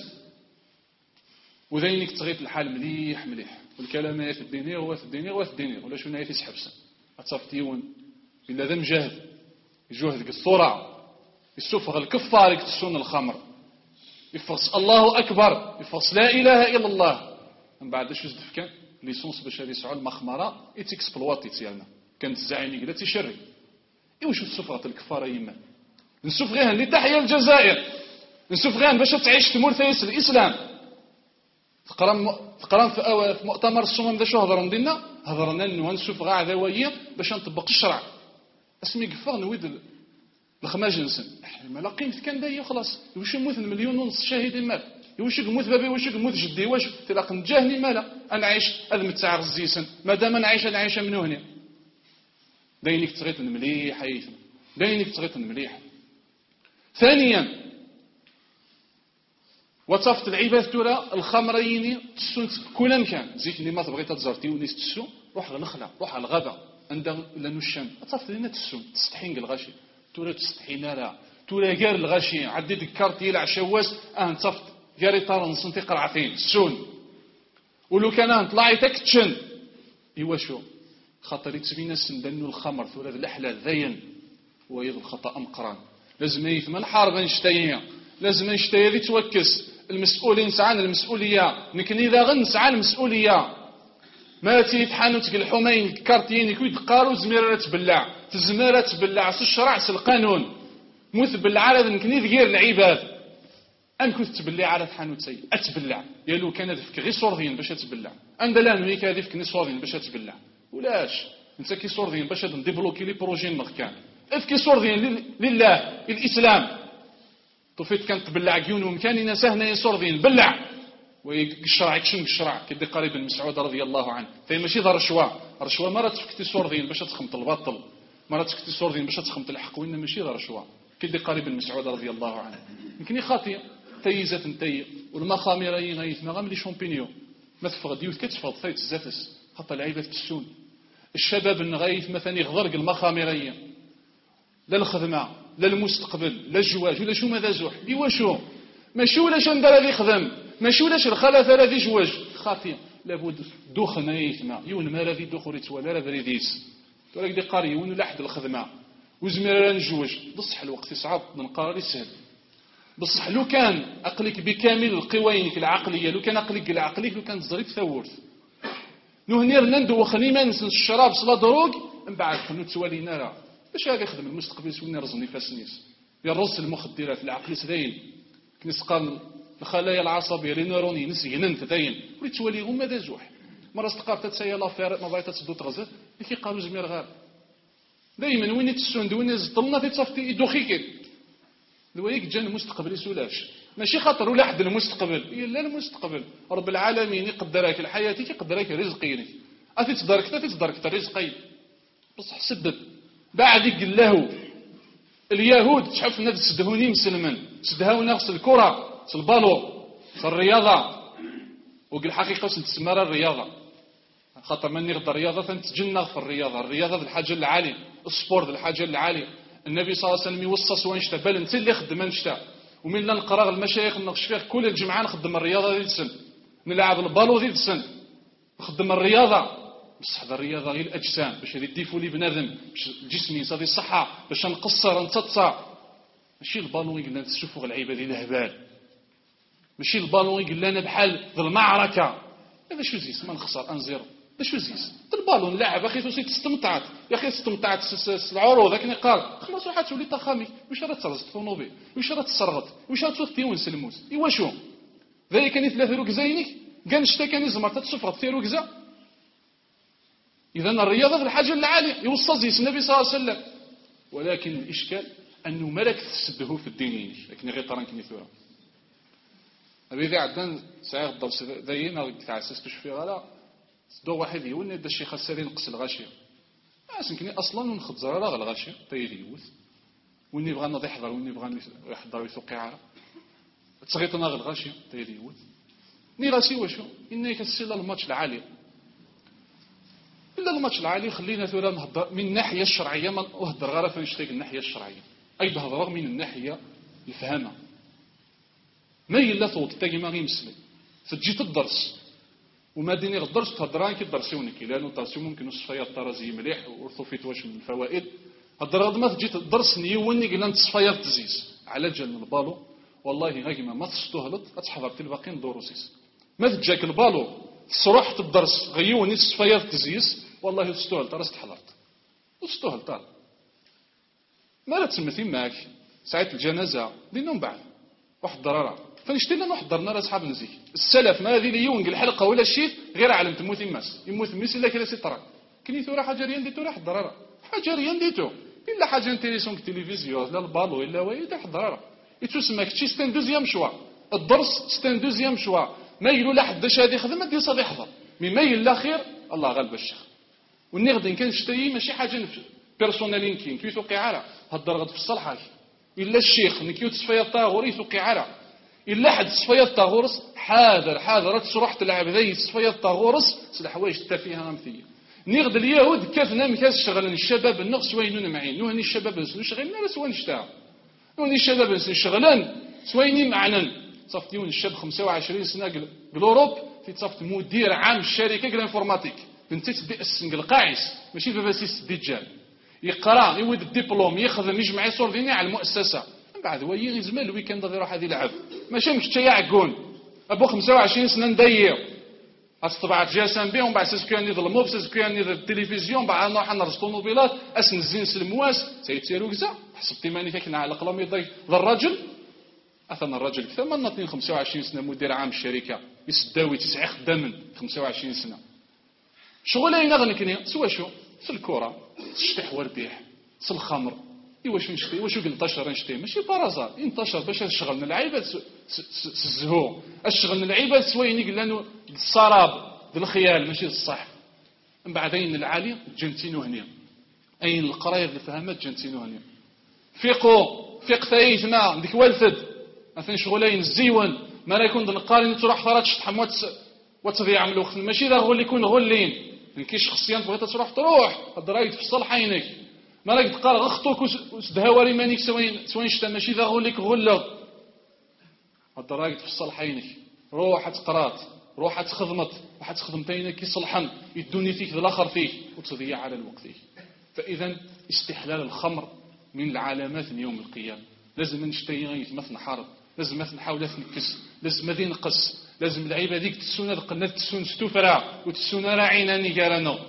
Speaker 1: وذينك تغيط الحال مليح مليح والكلام في الدينير هو في الدينير هو في الدينير ولا شو نايف يسحبسا اتصفتيون إلا ذا مجاهد يجوهد الصورة يسفغ الكفار يكتسون الخمر يفص الله أكبر يفص لا إله إلا الله من بعد شو زدف كان ليسونس باش يسعوا المخمرة يتكسبلوات يتيالنا كانت الزعيم قالت يشري إيوا شو سفغة الكفار يما نسفغيها اللي تحيا الجزائر نسفغيها باش تعيش تمور ثيس الإسلام تقرا تقرا في أو في مؤتمر الصمم ذا شو هضرنا دينا هضرنا انه نشوف غا عدويه باش نطبق الشرع اسمي قفا نويد الخماج نسن ما لا قيمت كان دايا خلاص واش يموت مليون ونص شاهدين مال واش يموت بابي واش يموت جدي واش تلاق نجاهني مالا انا عايش هذا متاع الزيسن مادام انا عايش انا عايشه من هنا داينك تغيط مليح حيث داينك تغيط مليح. ثانيا وصفت العباد ترى الخمرين تسون كل مكان زيك اللي ما تبغي تزرتي ونيس تسو روح للخلا روح على الغابه عند لانه الشام تصفت لنا تسون تستحين الغاشي ترى تستحين لا ترى قال الغاشي عدي ذكرتي لا عشواس اه تصفت قاري طار نصنتي قرعتين تسون ولو كان طلعي تكتشن ايوا شو خاطر يتسبينا سندنو الخمر ثورة الأحلى ذين ويض الخطأ مقران لازم يثمن حاربا نشتيها لازم نشتيها ذي توكس المسؤولين سعان المسؤولية لكن إذا غن سعان المسؤولية ما تيتحانو تقل الحمين كارتيين يكوي تقارو زميرة تبلع تزميرة تبلع الشرع القانون موث بالعرض يمكن يذكر العباد أم كنت تبلع على حانوت سي أتبلع يالو كان ذفك غير صورذين باش تبلع عند لا نويك ذفك ني صورذين باش تبلع ولاش انت كي صورذين باش نديفلوكي لي بروجي المغكان افكي صورذين لله الاسلام طفيت كانت تبلع عيون ومكاننا سهنا يصورذين بلع ويقشرع يكشم الشرع كيدي قريب بن مسعود رضي الله عنه فهي ماشي ذا رشوه رشوه مرات تفكتي صورذين باش تخمط الباطل مرات تفكتي صورذين باش تخمط الحق وإنما ماشي ذا رشوه كيدي قريب بن مسعود رضي الله عنه يمكن خاطيه تيزات انتي والمخامرين غيثما غام لي شامبينيو ما تفقد يوث كتفض فايت الزافس خاطر العيبات تسون الشباب النغايث مثلا يغضرق المخامريه لا الخدمه لا المستقبل لا الجواج ولا شو ماذا زوح ايوا شو ماشي ولا شو ندير هذه خدم ماشي ولاش الخلافه هذه جواج خاطيه لابد دوخنا يثما يون ما الذي دخل يتولى لا بريديس تراك دي قاري ون لا حد الخدمه وزمير نجوج بصح الوقت صعب من قرار سهل بصح لو كان عقلك بكامل القوينك العقليه لو كان عقلك العقلي لو كان تزريت ثورت نهنير ندو خلينا نسن الشراب صلا دروج من بعد كنو توالينا راه باش غادي يخدم المستقبل سوني رزني فاسنيس يا الرز المخدرات العقل سداين كنسقال الخلايا العصبيه لي نيروني نسينن تداين ولي توالي هما دا زوح مره استقرت تسيا لافير ما بغيت تسدو تغزل كي قالوا زمير غير دائما وين تسوند وين زطلنا في تصفتي يدوخيك الويك جا المستقبل يسولاش ماشي خاطر ولا حد المستقبل الا المستقبل رب العالمين يقدرك لحياتك يقدرك رزقينك اتي تدارك اتي تدارك رزقي بصح سدد بعد يقول له اليهود تشحف الناس تسدهوني مسلمن تسدهونا نفس الكره في البالو في الرياضه وقال الحقيقه تسمى الرياضه خاطر من يغدر الرياضه تنتجنغ في الرياضه الرياضه الحاجه العاليه السبورت الحاجه العاليه النبي صلى الله عليه وسلم يوصص وانشتا بل انت اللي خدم انشتا ومن لا نقرا المشايخ نغش فيه كل الجمعه نخدم الرياضه ديال السن نلعب البالو ديال السن نخدم الرياضه بصح هذا الرياضه غير الاجسام باش يديفوا لي بنادم باش جسمي صافي الصحه باش نقصر نتصا ماشي البالو يقول لنا تشوفوا اللعيبه ديال الهبال ماشي البالو يقول لنا بحال المعركه هذا شو زيس ما نخسر ان زيرو باش وزيز البالون نلعب اخي توصي تستمتعت يا اخي استمتعت العروض لكن قال خلاص واحد تولي طخامي واش راه ترزت طونوبيل واش راه تسرغت واش راه توث تيونس الموت ايوا شو ذلك كان ثلاثه ركزاينك كان شتا كان زمر تتصفغت في ركزه اذا الرياضه في الحاجه العاليه يوصى زيس النبي صلى الله عليه وسلم ولكن الاشكال انه ملك تسده في الدين لكن غير طران كني ثوره ابي ذا عندنا ساعه الدرس داينا تاع سستش في غلا دو واحد يولي دا الشيخ السري نقص الغاشيه اسمكني اصلا ونخزر راه الغاشيه طيب يوث وني بغى نضي يحضر وني بغى يحضر يسوق عاره تسغيطنا الغاشيه طيب يوث ني راسي واشو اني كتسيل الماتش العالي الا الماتش العالي خلينا ثورا نهضر من الناحيه الشرعيه ما نهضر غير في نشتيك الناحيه الشرعيه اي نهضر من الناحيه الفهمه ما الا صوت تاعي ما غيمسلي فتجي الدرس وما ديني غدرس تهضران كي درسيونك لانه درسيو ممكن الصفيات طرازي مليح ورثوفيت واش من الفوائد هضر غد ما تجي تدرس نيوني قلنا الصفيات تزيز على جال البالو والله غير ما تستهلط تحضرتي الباقيين دروسيس ما تجاك البالو تصروح تدرس غيوني الصفيات تزيز والله تستهلط راس تحضرت تستهلط ما لا تسمثي معك ساعه الجنازه دينهم بعد واحد الضرره فنشتينا نحضرنا راه صحاب نزيك السلف ما هذه ليون الحلقه ولا شيء غير عالم تموت الناس يموت الناس الا كلا سي طرا كنيتو راه حاجه ريان ديتو راه حضر راه حاجه ريان ديتو الا حاجه انتريسون التلفزيون لا البالو الا وايد حضر راه يتسمى كشي ستان دوزيام شوا الدرس ستان دوزيام شوا ما يلو لا حداش هذه خدمه ديال صاد يحضر مي ما يلا خير الله غالب الشيخ وني غادي كان نشتي ماشي حاجه بيرسونالين كاين كي توقع على هضر غد في الصلحه الا الشيخ نكيو تصفيه الطاغوري توقع على الا حد صفيه الطاغورس حاضر حاضر تروح تلعب ذي صفيه الطاغورس سل حوايج تافهه مثيه نيغد اليهود كافنا مكاس شغلن الشباب النقص وينون معين نوهني الشباب نسلو شغلنا لا سوا نشتاع نوهني الشباب نسلو شغلان سويني معنا صافت يون الشاب خمسة وعشرين سنه بالاوروب في تصافت مدير عام الشركه قال انفورماتيك بنتي تدي السنق القاعس ماشي فاسيس ديجال يقرا يود الدبلوم يخدم يجمع يصور ديني على المؤسسه من بعد هو يزمل الويكاند غادي يروح هذه يلعب ماشي مشى يعقون ابو خمسة وعشرين سنه ندير الطبعات جاسم بهم بعد سكيان يضل الموب سكيان يضل التلفزيون بعد نروح نرسل طوموبيلات اسن الزين سلمواس سيتيرو كذا حسبتي ماني فيك على قلم يضي ذا الرجل اثنا الرجل كثر من اثنين خمسة وعشرين سنه مدير عام الشركه يسداوي تسع خدامن خمسة وعشرين سنه شغلين غنكني سوا شو في الكره الشطيح والربيح في الخمر واش نشتي واش ينتشر نشتي ماشي بارازار ينتشر باش نشغلنا العيبات الزهو اشغلنا العيبات سويني قلنا السراب بالخيال ماشي الصح من بعدين العالي جنتينو هنا اين القرايه اللي فهمت جنتينو هنا فيقو فيق ثايثنا ديك والفد مثلا شغلين الزيون ما راه يكون نقارن تروح فرات شطح وتضيع من الوقت ماشي ذا هو اللي يكون غولين كاين شخصيا بغيت تروح تروح الدرايد في الصالح عينك ما راك تقال غخطوك وتدهوري مانيك سوين سوين شتا ماشي ذا غوليك غلا الدرايد في الصالح عينك روح تقرات روح تخدمت واحد خدمتين كي صلحن يدوني فيك الاخر فيك وتضيع على الوقت فيك فاذا استحلال الخمر من العلامات يوم القيامه لازم نشتي مثل نحارب لازم مثل نحاول نكس لازم ذي نقص لازم العيبه هذيك تسونا القناه تسون ستوفرا وتسونا راعينا نيغارانو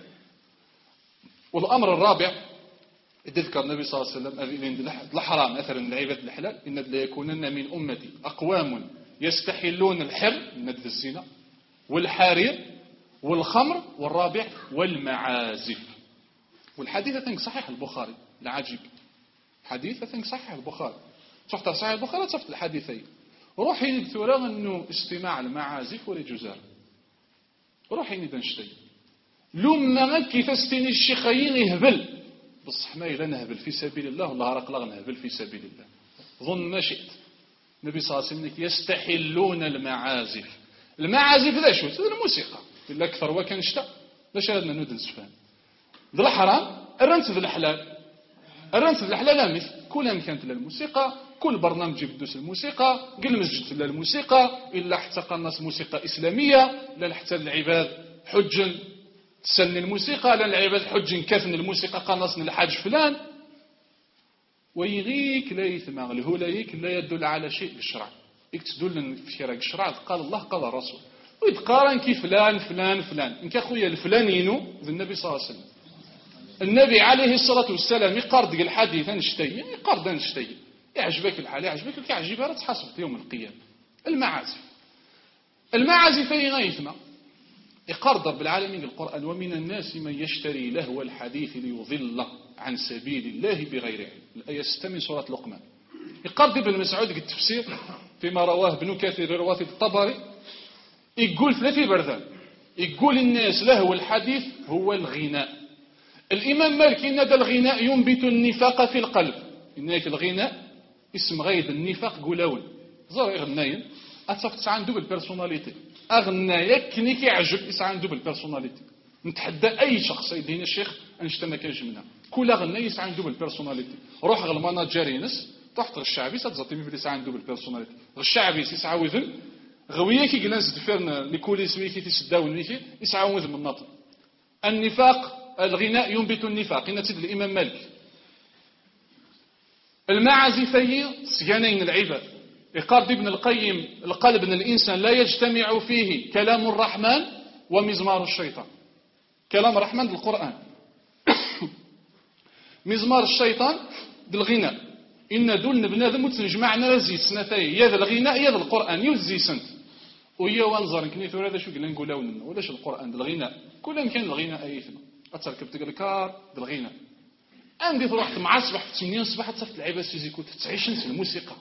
Speaker 1: والامر الرابع ذكر النبي صلى الله عليه وسلم الحرام اثر من العباد الحلال ان لا يكونن من امتي اقوام يستحلون الحر من الزنا والحرير والخمر والرابع والمعازف والحديث ثانك صحيح البخاري العجيب حديث ثانك صحيح البخاري تحت صحيح البخاري تفت الحديثين روحي نذكر انه استماع المعازف ولا جزار روحي ندنشتي لما كيف استني الشيخين يهبل بصح ما إلا نهبل في سبيل الله والله رق لا نهبل في سبيل الله ظن ما شئت النبي صلى الله عليه وسلم يستحلون المعازف المعازف ذا شو هذا الموسيقى إلا أكثر وكان شتا لاش هذا نود نسفان ذا الحرام الرنت ذا الحلال الرنت ذا الحلال مثل كل أمكانت للموسيقى كل برنامج يبدوس الموسيقى قل مسجد للموسيقى إلا حتى قناص موسيقى إسلامية لا حتى العباد حج تسن الموسيقى لا العباد حج كثن الموسيقى قناصن الحاج فلان ويغيك لا يثمغ الهلايك لا يدل على شيء بالشرع يك تدل في شرع الشرع قال الله قال الرسول ويتقارن كي فلان فلان فلان انك اخويا الفلانينو ذي النبي صلى الله عليه وسلم النبي عليه الصلاه والسلام يقارد الحديث نشتي يقارد نشتي يعجبك الحال يعجبك كيعجبها راه تحاسب يوم القيامه المعازف المعازف اي غيثمه يقرض رب العالمين القرآن ومن الناس من يشتري لهو الحديث ليضل عن سبيل الله بغير علم الآية ستة من سورة لقمان يقرض ابن مسعود التفسير فيما رواه ابن كثير رواة الطبري يقول ثلاثة بردان يقول الناس لهو الحديث هو الغناء الإمام مالك إن هذا الغناء ينبت النفاق في القلب إنك الغناء اسم غيد النفاق قولون زر غناين أتصفت عنده بالبرسوناليتي أغنايا كني كيعجب يسعى عنده بالبرسوناليتي نتحدى أي شخص يدينا الشيخ أنشتنا كنجمنا كل أغنايا يسعى عنده بالبرسوناليتي روح غير الماناجر ينس تحت الشعبي ستزطي مي يسعى عنده بالبرسوناليتي الشعبي يسعى وذن غويه كي جلس دفرنا لكوليس ويكي تسداون ويكي يسعى وذن من النطق النفاق الغناء ينبت النفاق إن تد الإمام مالك المعازفي سجانين العباد يقال ابن القيم القلب من الإنسان لا يجتمع فيه كلام الرحمن ومزمار الشيطان كلام الرحمن بالقرآن مزمار الشيطان بالغناء إن دول بنادم وتنجمعنا زيت سنتين يا ذا الغناء يا ذا القرآن يوزي سنت ويا وانظر كني ثور هذا شو قلنا نقولوا لنا ولاش القرآن الغناء كل يمكن الغناء أيثنا أتركب تقول كار بالغناء عندي تروح مع الصباح في ثمانية الصباح تصفت العباد فيزيكو تعيش في الموسيقى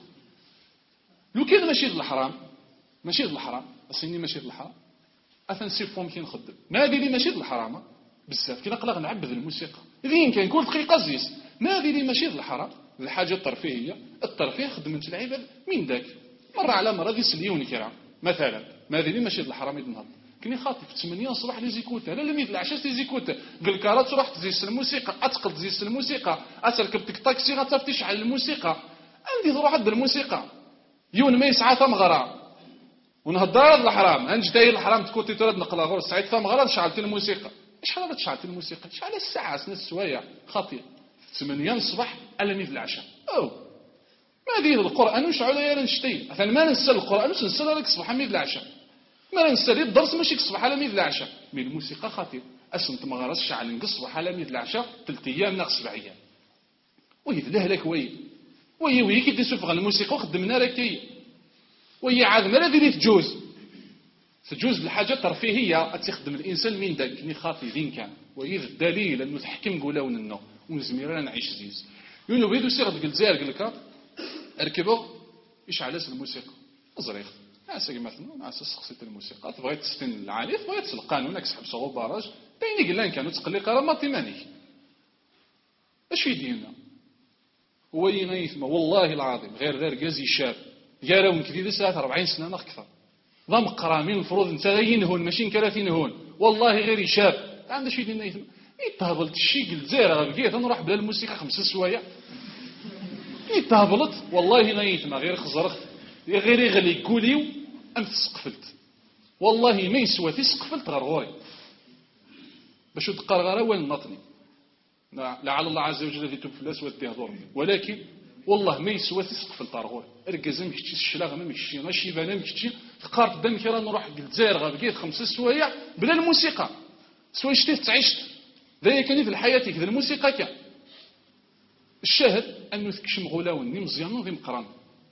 Speaker 1: لو كان ماشي الحرام ماشي الحرام أصلني ماشي الحرام أثنسيف ممكن نخدم ما ديري ماشي الحرام بزاف كي نقلق نعبد الموسيقى إذن كان كل دقيقة زيس ما ديري ماشي الحرام الحاجة الترفيهية الترفيه خدمت العباد من ذاك مرة على مرة ذي سليوني كرا مثلا ما ديري ماشي الحرام يدنهض كني خاطي في ثمانية الصباح لي زيكوتا لا لم يطلع عشاش زيكوتا قال كارات تروح تزيس الموسيقى اتقل تزيس الموسيقى اتركب تك تاكسي غتفتش على الموسيقى عندي تروح عند الموسيقى يون ما يسعى ثمغرا ونهضر الحرام انج داير الحرام تكوتي ترد نقلا غور سعيد ثمغرا شعلت الموسيقى شحال شعلت الموسيقى شحال الساعه سنه السوايع خاطي ثمانية الصباح على ميت العشاء او ما دير القران وش عليا نشتي مثلا ما ننسى القران وش ننسى لك الصباح ميت العشاء ما ننسى لي الدرس ماشي الصباح على ميت العشاء من الموسيقى خاطر اسنت ما غرس شعل نقص على ميت العشاء ثلاث ايام ناقص سبع ايام وي لهلك وي وي وي كي تسوفغ الموسيقى وخدمنا راكي وي عاد ما ديري تجوز تجوز الحاجه الترفيهيه تخدم الانسان من داك ني خاطي دين كان وي الدليل انه تحكم قولاون انه ونزمير نعيش زيز يونو بيدو سيغ ديك الجزائر قال لك اركبوا ايش على الموسيقى ازريخ ناس مثلا ناس سقسيت الموسيقى تبغي تستن العالي تبغي القانون تسحب صغو باراج بيني قال كانوا تقلي قرار ما تيماني اش يدينا هو ينيثما والله العظيم غير غير جازي شاب جاراو كذي ساعه أربعين سنه اكثر ضم قرامين المفروض انت غينهون ماشي كراتين هون والله غير شاب عنده شي دينا يثما يتهبلت الشي قلت زير بقيت نروح بلا الموسيقى خمس سوايع يتهبلت والله نيثما غير خزرخت غير يغلي قوليو أم تسقفلت والله ما يسوى تسقفلت غير غوري باش تقر غير وين نطني لعل الله عز وجل الذي تفلس وديه ضر ولكن والله ما يسوى تسقفلت غير غوري اركز مكشتي الشلاغ ما مكشتي ماشي بان مكشتي قارت دم كي راه نروح للجزائر غير بقيت خمس سوايع بلا الموسيقى سواء شتي تعيشت ذا كان في الحياه كذا الموسيقى كان الشاهد انه تكشم غلاون ني مزيان ذي مقران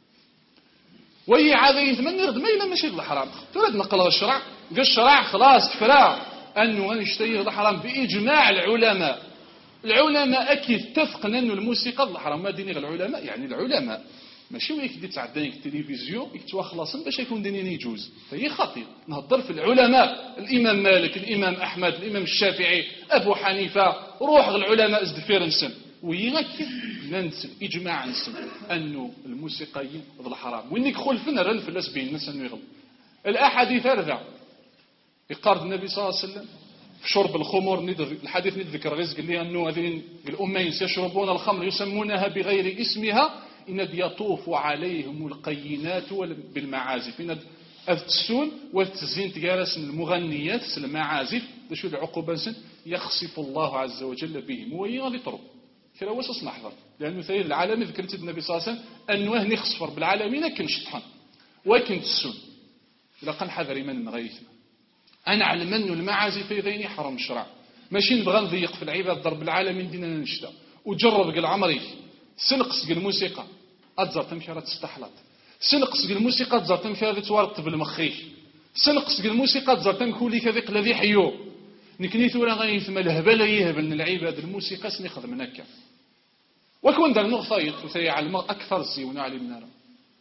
Speaker 1: وهي عادة يتمنى يرد ما إلا ماشي الحرام تريد نقل الشرع قال الشرع خلاص كفرا أنه نشتري الحرام بإجماع العلماء العلماء أكيد اتفقن أنه الموسيقى الحرام ما ديني العلماء يعني العلماء ماشي ويك دي تعداني التلفزيون يكتوا خلاصا باش يكون ديني يجوز فهي خطير نهضر في العلماء الإمام مالك الإمام أحمد الإمام الشافعي أبو حنيفة روح العلماء ازدفيرنسن ويغكر ننسل إجماع نسل أنه الموسيقيين ضد الحرام وإنك خلفنا رن في الناس بين الناس أنه يغل الأحاديث هذا يقارد النبي صلى الله عليه وسلم في شرب الخمر الحديث نذكر رزق اللي أنه هذين الأمين يشربون الخمر يسمونها بغير اسمها إن يطوف عليهم القينات بالمعازف إن التسون والتزين تجالس المغنيات المعازف شو العقوبة يخسف الله عز وجل بهم ويغلي طرب كرا وسط نحضر لأنه ثاني العالم ذكرت النبي صلى الله عليه وسلم أنه هني خصفر بالعالمين كن شطحن وكن تسون لقن حذري من نغيثنا أنا علم أنه المعازف ذيني حرم الشرع ماشي نبغى نضيق في العباد ضرب العالمين دينا نشتا وجرب قال عمري سنقص قال الموسيقى أتزر تمشي تستحلط سنقص قال الموسيقى أتزر تمشي تورط بالمخيش سنقص قال الموسيقى أتزر تمكولي كذيق الذي حيو نكني ثورا غيثما الهبل يهبل من العباد الموسيقى سنخدم منك وكون دار نغفايط وثي علم أكثر الزيون على النار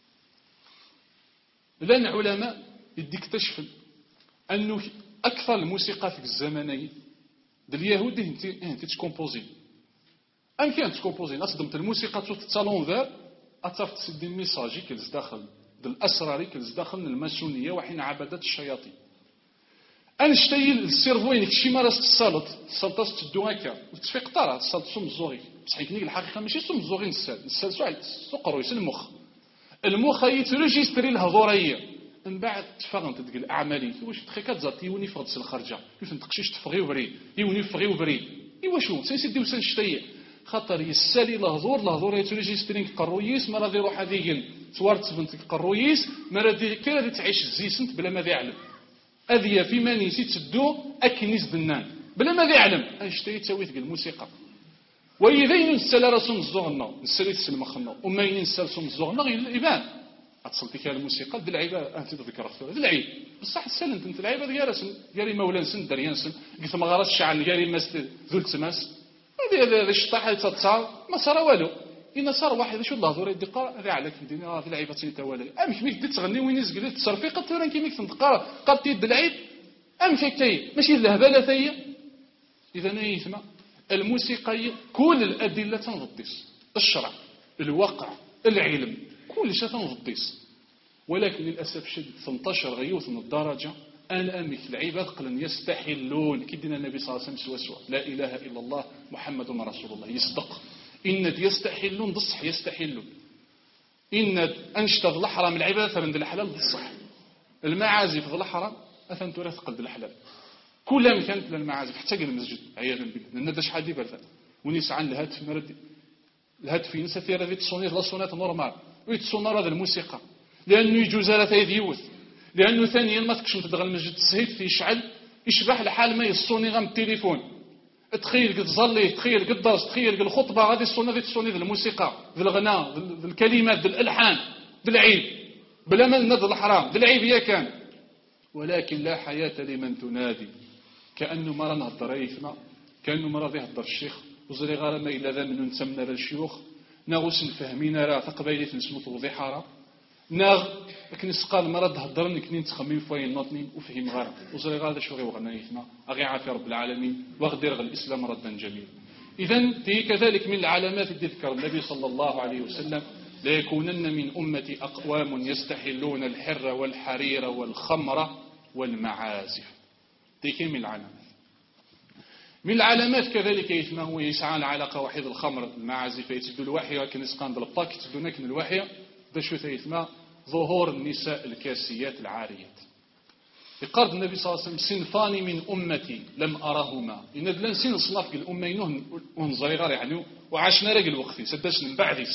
Speaker 1: لأن علماء يديك تشفل أنه أكثر الموسيقى في الزمنين دل اليهود انت تكومبوزي أم كانت تكومبوزي أصدمت الموسيقى تتصالون ذا أتصف تسدي الميساجي كالز داخل دل الأسراري كالز داخل الماسونية وحين عبدت الشياطين أنشتي السيرفوين كشي مرة تسالط تسالط تدو هكا وتفيق طارة تسالط سوم الزوغي بصح يكنيك الحقيقة ماشي سوم الزوغي نسال نسال سوع سقرو يسال المخ المخ يتريجيستري الهضورية من بعد تفاغن تدق الأعمالي واش تخيكا تزات يوني فرد الخرجة كيف نتقشيش تفغي وبري يوني فغي وبري إيوا شو سيسدي وسان شتي خاطر يسالي الهضور الهضور يتريجيستري قرويس مرة ذي روح هذيك توارت بنت قرويس مرة ذي كذا تعيش زيسنت بلا ما ذي علم أذية في ماني سي تسدو أكنيس بنان بلا ما يعلم أنشتي تسوي ثقل الموسيقى وإذا ينسى رسوم الزغنة نسالي تسلم خنا وما ينسى رسوم الزغنة يبان أتصلتك على الموسيقى ذي العيبة أنت تذكر أختها ذي العيب بصح السلنت أنت العيبة ذي رسم قالي مولا نسن دريان سن قلت ما غرس شعل قالي ماس ذو التماس هذا هذا الشطاح اللي تتصار ما صار والو إن صار واحد شو الله ذوري الدقة هذا على كيدينا آه ذي العيبة تسني توالي أم كميك دي تغني وين يزقل تصرفي قد تورن كميك تنتقار قد تيد العيب أم فيك تي ماشي الهبالة ثي إذا نيثما الموسيقى كل الأدلة تنغطيس الشرع الواقع العلم كل شيء تنغطيس ولكن للأسف الشديد تنتشر غيوث من الدرجة الآن مثل العباد قلن يستحلون كدنا النبي صلى الله عليه وسلم سوى سوى لا إله إلا الله محمد رسول الله يصدق إن يستحلون بالصح يستحلون إن أنشطة الحرام العبادة ثمن الحلال بالصح المعازف الحرام أثن تراث قلب الحلال كلها كانت للمعازف حتى قل المسجد عياذا بالله لأن هذا شحال دي برثا ونيس عن الهاتف مرد الهاتف ينسى ثيرا ذي تصونيت لا صونات نورمال ويتصونر هذا الموسيقى لأنه يجوز على ثيث يوث لأنه ثانيا ما تكشم تدغل المسجد السهيد في يشعل يشبح لحال ما يصوني غام التليفون تخيل قد ظلي تخيل قد درس تخيل قد الخطبة غادي تصوني ذي تصوني ذي الموسيقى ذي الغناء ذي الكلمات ذي الألحان ذي العيب بلا ما ند الحرام ذي العيب يا كان ولكن لا حياة لمن تنادي كأنه مرة نهضر يثما كأنه مرة يهضر الشيخ وزري غير ما إلا ذا من نسمنا ذا الشيوخ ناغوس نفهمينا راه تقبايلي نسمو توضيح راه ناغ لكن سقال مرة تهضر نكنين تخمين فوين نوطنين وفهم غير وزري غير شو غير وغنى يثما أغي عافي رب العالمين واغدر الإسلام ردا جميلا إذن هي كذلك من العلامات التي ذكر النبي صلى الله عليه وسلم لا يكونن من أمتي أقوام يستحلون الحر والحرير والخمر والمعازف تيكي من العلامات من العلامات كذلك يسمى هو يسعى العلاقة وحيد الخمر المعازف يتبدو الوحية كنسقان بالبطاك يتبدو نكن الوحية ده شو يسمى ظهور النساء الكاسيات العاريات يقرد النبي صلى الله عليه وسلم صنفان من أمتي لم أرهما إن دلان سين صناف الأمين ونصغير يعني وعاشنا رجل وقتي سدش من بعديس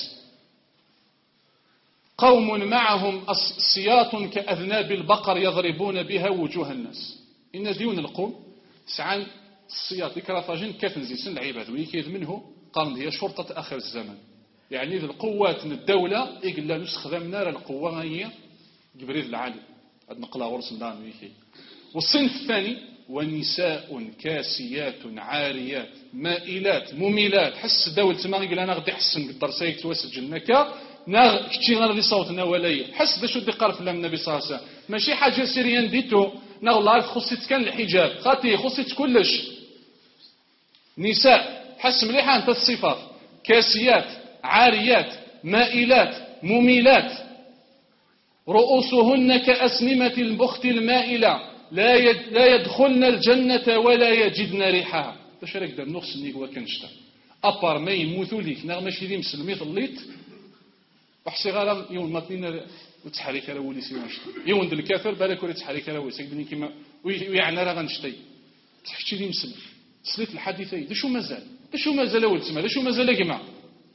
Speaker 1: قوم معهم سياط كأذناب البقر يضربون بها وجوه الناس إن ديون القوم سعان السياط كرافاجين كافنزي سن العباد ويكيد منه قال هي شرطة آخر الزمن يعني ذي القوات من الدولة يقول لا نستخدم نار القوة هي جبريل العالي هذا نقلها ورس الله ويكي والصنف الثاني ونساء كاسيات عاريات مائلات مميلات حس دولة ما يقول أنا غدي حسن قدر سيك توسج النكا ناغ كتشي غير ذي صوتنا ولي حس ذا شو دي قرف لهم النبي صلى الله عليه وسلم ماشي حاجة سيريان ديتو ناغ الله خصيت كان الحجاب خاطي خصيت كلش نساء حس مليحة أنت الصفات كاسيات عاريات مائلات مميلات رؤوسهن كأسنمة البخت المائلة لا لا يدخلن الجنة ولا يجدن ريحها تشارك ده النقص اللي هو كنشتا أبار ما يموتوا ليك نغ ماشي دي مسلمي طليت وحسي غالا يوم ماتنين وتحريك على ولي سي نشتا يوم د الكافر بالك ولا تحريك على ولي سيدني كيما ويعني راه غنشتي تحكي لي مسلم سليت الحديثي ده شو مازال ده شو مازال ولد سما ده شو مازال يا جماعه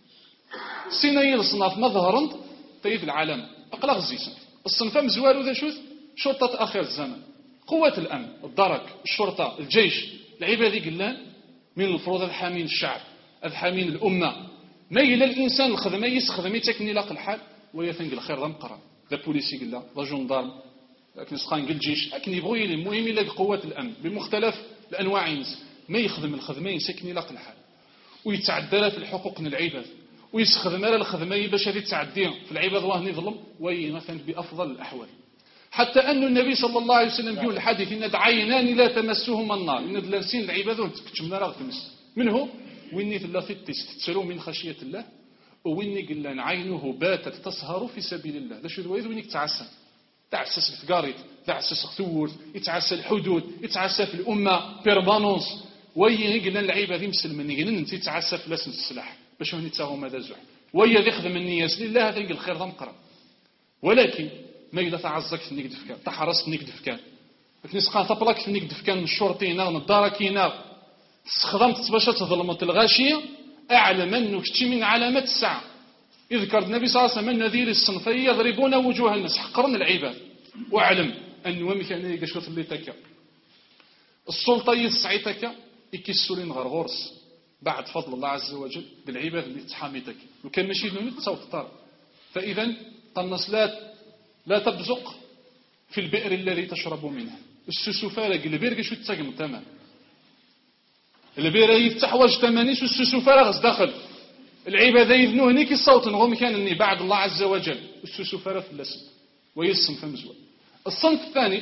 Speaker 1: سيناي الصناف مظهرا طيب العالم اقلا غزيسن الصنف مزوالو ذا شوث شرطه اخر الزمن قوه الامن الدرك الشرطه الجيش العباد قلان من المفروض الحامين الشعب الحامين الامه ما الى الانسان الخدمه يسخدم يتكني لاق الحال ويثنق الخير ذا مقرا ذا بوليسي قلا ذا جندارم لكن سخان قل الجيش لكن يبغوا يلي المهم يلاقي قوه الامن بمختلف الانواع ينس ما يخدم الخدمه يسكني لاق الحال ويتعدى في الحقوق من العباد ويستخدم على الخدمه باش هذه تعدي في العباد واه يظلم وي مثلا بافضل الاحوال حتى ان النبي صلى الله عليه وسلم يقول الحديث ان عينان لا تمسهما النار ان دلانسين العباد تكتمنا راه تمس منه ويني لا في تتسلو من خشيه الله ويني قلنا عينه باتت تسهر في سبيل الله ذا شو دويد وينك تعسى تعسس الفقاريت تعسس الثور يتعسى الحدود يتعسى في الامه بيرمانونس وي قلنا العباد مسلمين قلنا انت تعسى في لسن السلاح باش هوني تاهم هذا زعل ويا يخدم النياس لله هذا يلقى الخير ذا مقرا ولكن ما إذا تعزك في نيك دفكان تحرصت نيك دفكان لكن سقان تبلاك في نيك دفكان من الشرطينا من الداركينا استخدمت باش تظلمت الغاشيه اعلم انه كشي من علامات الساعه يذكر النبي صلى الله عليه وسلم النذير الصنفيه يضربون وجوه الناس حقرن العباد واعلم ان ومكان يقشوت اللي تكا السلطه يسعيتك يكسولين غير غرس بعد فضل الله عز وجل بالعباد اللي تحاميتك وكان ماشي لوني تصوت طار. فإذا قنص لا لا تبزق في البئر الذي تشرب منه. السسفارق البئر شو تسقم تمام البئر يتحوج تمانيس والسسفارق داخل العبادة يذنوه هنيك الصوت نغم كان اني بعد الله عز وجل السسفارق في اللسن ويسم فمزوى. الصنف الثاني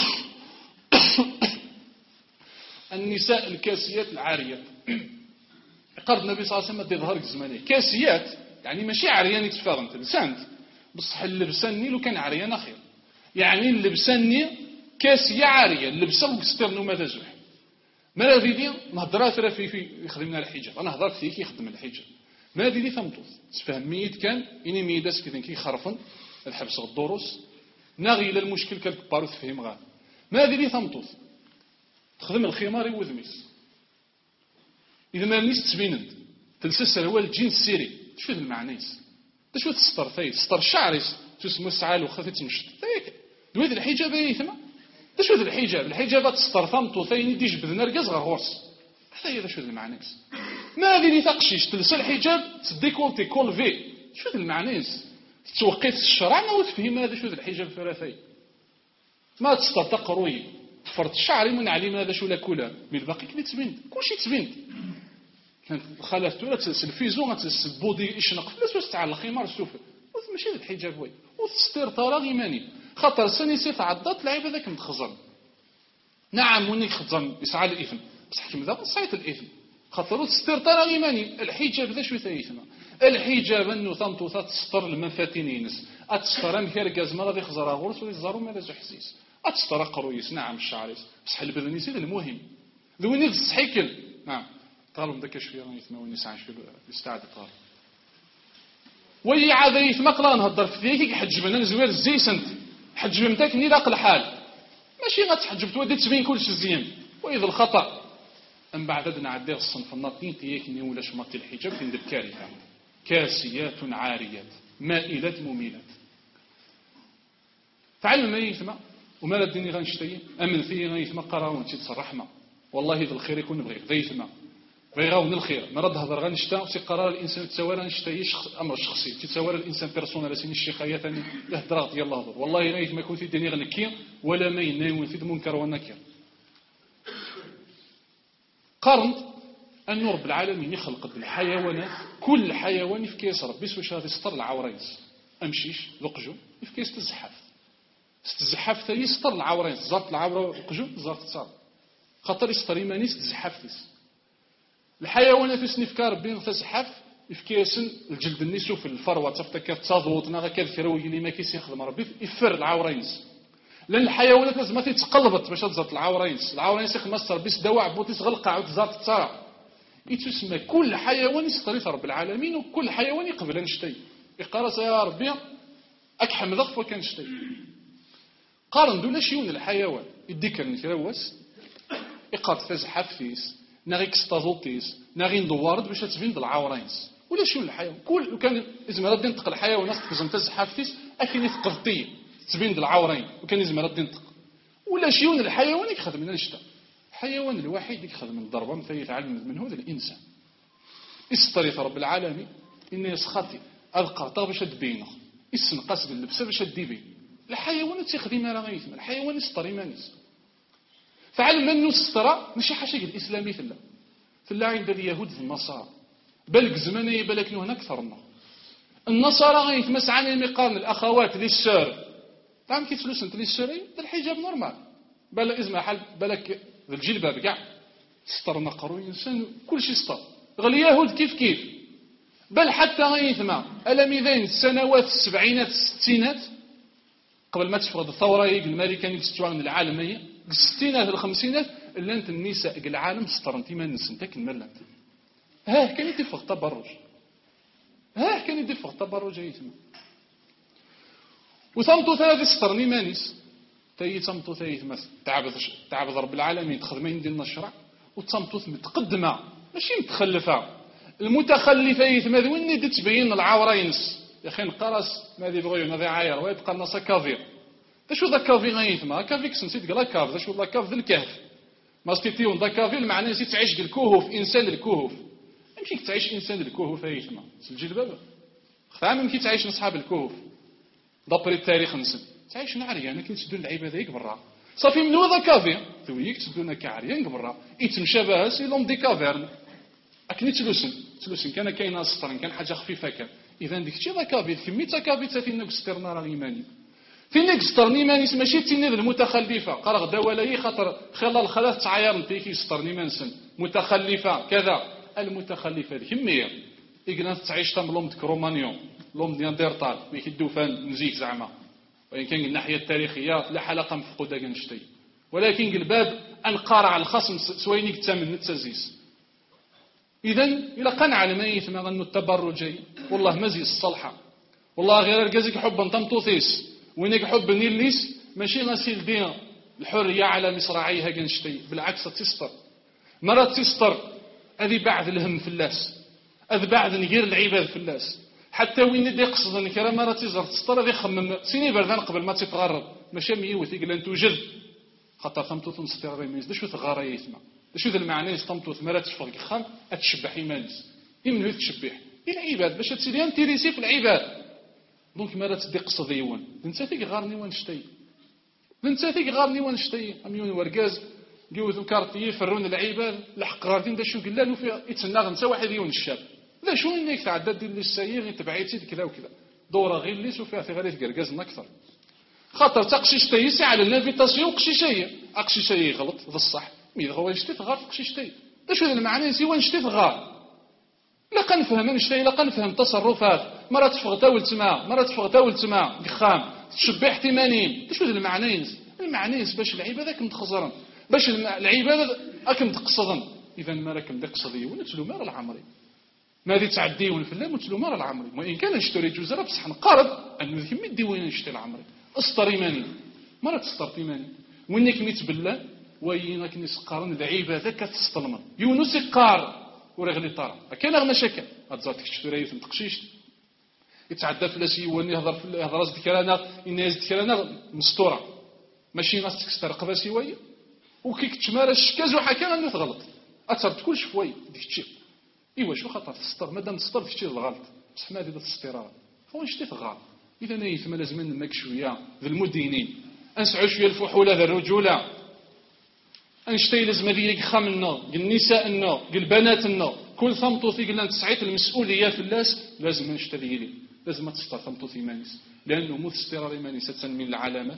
Speaker 1: النساء الكاسيات العاريات. قرض النبي صلى الله عليه وسلم يظهر زمانيه كاسيات يعني ماشي عريان يتفاغن لسانت بصح اللبساني لو كان عريان خير يعني اللبساني كاسيه عاريه اللبسه وكسترنو ما تزوح ما الذي دي نهضرات راه في في يخدمنا الحجاب انا هضرت فيه كيخدم الحجاب ما الذي دي ثمطوط تفهم ميت كان اني ميداس كذا كيخرفن الحبس الدروس ناغي الى المشكل كالكبار تفهم غير ما الذي دي ثمطوط تخدم الخمار وذميس إذا ما نيس تبينند تلسس السروال جين السيري شو هذا المعنيس شو تستر ثاي تستر شعريس تسمو السعال وخفت مشت ثايك دويد الحجاب يثما شو هذا الحجاب الحجاب تستر ثمطو ثاي ندي جبد نرجس غير غورس هذا شو هذا المعنيس ما هذه اللي تقشيش تلس الحجاب تديكولتي كول في شو هذا المعنيس توقيت الشرع ما وتفهم هذا شو هذا الحجاب ثلاثي ما تستر تقروي فرط الشعر من علم هذا شو لا كولا من الباقي كلي تبين كل شيء تبين كانت خالته لا تلفزيون البودي يشنق فلوس تاع الخمار السفل ماشي هذا الحجاب وي وتستير طرا غيماني خاطر سني سيت عضات لعيب هذاك متخزن نعم ونيك خزن يسعى الاثم بصح كيما ذا صايت الاثم خاطر تستير طرا غيماني الحجاب ذا شو ثايثما الحجاب انه ثمطو تستر المفاتنينس اتستر ام كركاز ما غادي يخزر غورس ويزارو ما لاز حسيس اتستر قرويس نعم الشعريس بصح البدني سيد المهم ذو نيك الصحيكل نعم قالوا ذاك شويه راني ثمانين نسعة شويه يستعد قال وي عاد يثما قلا نهضر في ذيك حجبنا نزوير الزيسنت حجب نتاك ني لاق الحال ماشي غتحجب تودي تبين كلشي زين واذا الخطا من بعد هذا نعديه الصنف الناطين تياكني ولا شمطي الحجاب كندير كارثه كاسيات عاريات مائلات مميلات تعلم ما يثما وما الدنيا غنشتي امن فيه غيثما قراون تتصرح ما والله ذا الخير يكون بغيك ذيثما بغيغاون الخير مرض هضر غنشتا وسي قرار الانسان تساوى نشتي شخص امر شخصي تساوى الانسان بيرسونال سين الشيخيه ثاني الهضره ديال الله هضر والله غيث ما يكون في الدنيا غنكي ولا ما يناون في المنكر والنكر قرن أن رب العالمين يخلق الحيوانات كل حيوان في كيس ربي سوى شهادة سطر العوريس أمشيش ذقجو في كيس تزحف استزحف ثاني سطر العوريس زارت العورة ذقجو زارت تصار خاطر يسطر يمانيس تزحف تيس الحيوانات يسني في كاربين تزحف في كيس الجلد النسو في الفروة تفتكر تصادوت ناغا كالفروي اللي ما كيس يخدم ربي يفر العوريس لأن الحيوانات لازم تتقلبت باش تزرط العوريس العوريس يخمصر بس دواع بوتيس غلقة وتزارت تصار يتسمى كل حيوان يستريث رب العالمين وكل حيوان يقبل نشتي يقرص يا ربي أكحم ضغط وكان شتي قارن دولا شيون الحيوان يديك النكروس يقاط فاز حفيس ناغي كستازوتيس ناغي ندوارد باش تبين بالعورينس ولا شيون الحيوان كل وكان إذا رد ينطق الحيوان ناس تكزم تاز حفيس أكين يثقفطي تبين بالعورين وكان إذا رد ينطق ولا شيون الحيوان يخدم من نشتا الحيوان الوحيد يخدم من الضربة مثل يتعلم منه هذا الإنسان استريث رب العالمين إنه يسخطي القرطة باش تبينه يسنقص باللبسة باش تديبين الحيوان تخدم على غيثم الحيوان يستري مانيس فعلم أنه استرى ماشي حاشا الإسلامي في الله في الله عند اليهود في النصارى بل زمانية بلكن هنا أكثرنا النصارى غيثم سعاني مقارن الأخوات للسار تعلم كيف فلوس انت للساري الحجاب نورمال بلا إزمة حل بلك الجلباب كاع سترنا قرو الانسان كل شيء ستر غير اليهود كيف كيف بل حتى غيثما الاميذين السنوات السبعينات الستينات قبل ما تفرض الثوره الامريكانيه تستوان العالميه الستينات الخمسينات لانت النساء العالم ستر انت ما نسنتك الملات ها كان يدفق التبرج ها كان يدفق التبرج يثما وثمتو ثلاث سترني مانيس تاي تمطو ثايث مثل تعبد تعبد رب العالمين تخدمين ديال الشرع وتمطو متقدمه ماشي متخلفه المتخلفه يثما وين دي تبين العورينس يا اخي نقرص ما دي بغيو نضيع عاير ويبقى الناس كافير تا شو ذا كافي غيثما كافيك سنسيت قال كاف ذا شو ذا كاف ذا الكهف ما سكيتيون ذا كافي معناه نسيت تعيش الكهوف انسان الكهوف يمكن تعيش انسان الكهوف ايتما سجل بابا خا ممكن تعيش اصحاب الكهوف دابري التاريخ نسن تعيش عريانه كنتسدوا اللعيبه هذيك برا صافي من هذا كافي تويك تسدونا كعريان برا يتمشى بها سي لوم دي كافيرن اكني تلوسن تلوسن كان كاينه سطر كان حاجه خفيفه كان اذا ديك الشيء ذا كافي كميت كافي حتى فين نكسترنا راه الايماني فين نكسترني مانيس ماشي تيني المتخلفه قال غدا ولا هي خاطر خلال خلاص تعاير فيك يسترني مانسن متخلفه كذا المتخلفه هذيك مية إجناس تعيش تم لوم كرومانيون لوم نياندرتال ويك الدوفان نزيك زعما وإن كان الناحية التاريخية لا حلقة مفقودة كنشتي ولكن الباب أنقارع الخصم سوينيك تامن نتسازيس إذن إلا قنع الميت ما أنه التبرجي والله مزي الصلحة والله غير الجزيك حبا تمطوثيس وينك حب نيليس ماشي غسيل دين الحرية على مصراعيها كنشتي بالعكس تستر مرة تستر هذه بعد الهم في اللاس هذا بعد نغير العباد في اللاس حتى وين يدي يقصد انك راه مرة تزر تستر هذه خمم سيني بردان قبل ما تتغرب ماشي ميوث يقول ان توجد خاطر تمطوث نستر ريميز داش ثغاره يسمع داش ذا المعنى تمطوث مرة تشفق خام اتشبح ايمانس يمن تشبح العباد باش تسيري انتريسي في العباد دونك مرة تدي قصد يوان انت فيك غارني ونشتي انت فيك غارني ونشتي اميون ورقاز جوزو كارتيه فرون العباد لحق غاردين داش قال له فيها يتسنى انت واحد يون الشاب لا شو انك تعدد ديال السير تبعيتي كذا وكذا دوره غير اللي شوفها في غير تقرقزنا اكثر خاطر تقشيشتي يسعى على الانفيتاسيون قشيشيه اقشيشيه غلط ذا الصح مي هو يشتي غار قشيشتي اش هذا المعنى سي نشتي غار لا كنفهم نشتي لا كنفهم تصرفات مره تفغ تاول تما مره تفغ تاول تما خام تشبح احتمالين اش هذا المعنى المعنى باش العباده كنت خزرن باش العباده راكم تقصدن اذا ما راكم تقصدي ونتلو مال العمري ما دي تعديون في الله متلو مال العمري وان كان نشتري جزره بصح نقارب انه كمي ديوين نشتري العمري اسطر ايماني مره تسطر ايماني وينك ميت بالله وينك نسقارن العباده كتستلم يونس يقار ورغلي طار كاين غير مشاكل اتزات تشتري في تقشيش يتعدى فلاسي يوني يهضر في يهضر راس ذكرانا الناس ذكرانا مستوره ماشي ناس تسترق باسي ويا وكيك تشمال الشكاز وحكى انه غلط اثرت كل شوي ديك الشيء ايوا شو خطر تسطر مادام تسطر في شيء الغلط بصح ما هذه التسطيرات هو شتي غلط اذا نايف ما لازم نمك شويه ذا المدينين انسعوا شويه الفحوله ذا الرجوله انشتي لازم هذيك خامنا النساء النو البنات النو كل ثمطوثي قلنا تسعيت المسؤوليه في الناس لازم نشتري لي لازم تسطر ثمطوثي مانيس لانه مستقرار مانيس تنمي العلامات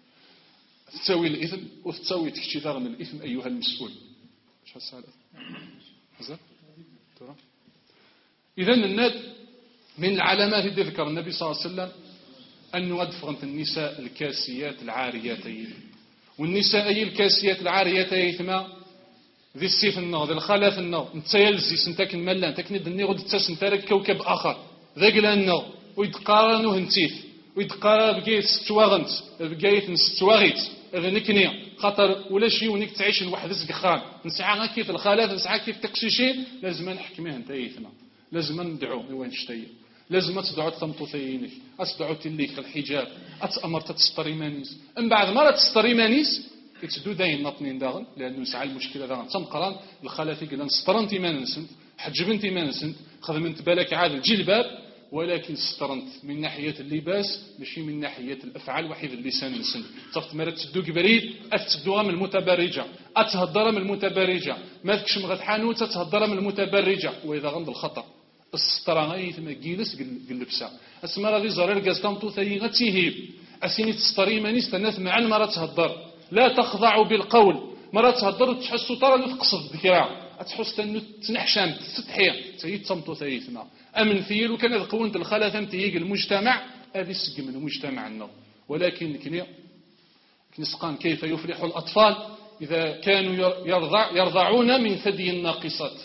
Speaker 1: تساوي الإثم وتساوي تكتشفار من الإثم أيها المسؤول ايش هالسالة هذا ترى إذا الناد من العلامات اللي ذكر النبي صلى الله عليه وسلم أنه أدفغنت النساء الكاسيات العارياتين والنساء أي الكاسيات العارياتين ثم ذي السيف النار ذي الخلاف النار نتسيلزي سنتاك الملان تكند النير ودتاس نتارك كوكب آخر ذاك لأنه ويدقارنه هنتيف ويدقار بقيت ستواغنت بقيت نستواغيت هذا نكني خاطر ولا شي ونيك تعيش لوحد الزقخان نسعى كيف الخلاف نسعى كيف تقشيشين لازم نحكميه انت ايثنا لازم ندعو وين شتي لازم تدعو تمطوثينك اتدعو تليك الحجاب اتامر تستري مانيس من بعد مره تستري مانيس يتدو داين نطنين داغن لانه سعى المشكله داغن تنقران الخلافي قال نسترنت ما نسنت حجبنت ما نسنت خدمت بالك عاد الجلباب ولكن استرنت من ناحية اللباس ماشي من ناحية الأفعال وحيد اللسان السن صفت مرات تدوك بريد أتدوها من المتبرجة أتهدر من المتبرجة ما تكشم غد حانوت أتهدر من المتبرجة وإذا غند الخطأ السترة غاية ثم جيلس قلبسا أسمى راضي زرير قازتامتو ثاني غتيهيب أسيني تستري ماني استناث مع المرة تهدر لا تخضعوا بالقول مرة تهدر وتحسوا ترى تقصد ذكرى أتحس أنه تنحشام تستحيا تهيد تمطو ثاني أمن فيل وكان هذا قوانت الخلاثة تهيج المجتمع هذه السجن من المجتمع النظر ولكن كني كنسقان كيف يفلح الأطفال إذا كانوا يرضع يرضعون من ثدي الناقصات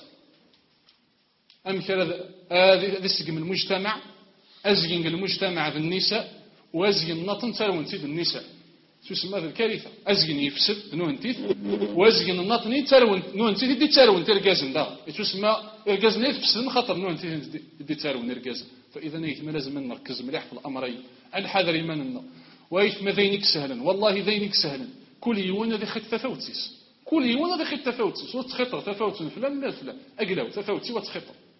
Speaker 1: أمثل هذه السجن من المجتمع أزين المجتمع بالنساء وأزين النطن تلون سيد النساء شو اسمه هذا الكارثة أزين يفسد نونتيث وأزين النطني تلون نونتيث دي تلون ترجازن ده شو اسمه الجازن يفسد خطر نونتيث دي تلون الجازن فإذا نيث ما لازم نركز مليح في الأمرين الحذر إيماننا ويث ما ذينك سهلا والله ذينك سهلا كل يوم ذي خط تفاوتسيس كل يوم ذي خط تفاوتسيس وتخطر تفاوت فلان لا فلان أقلو تفاوتسي وتخطر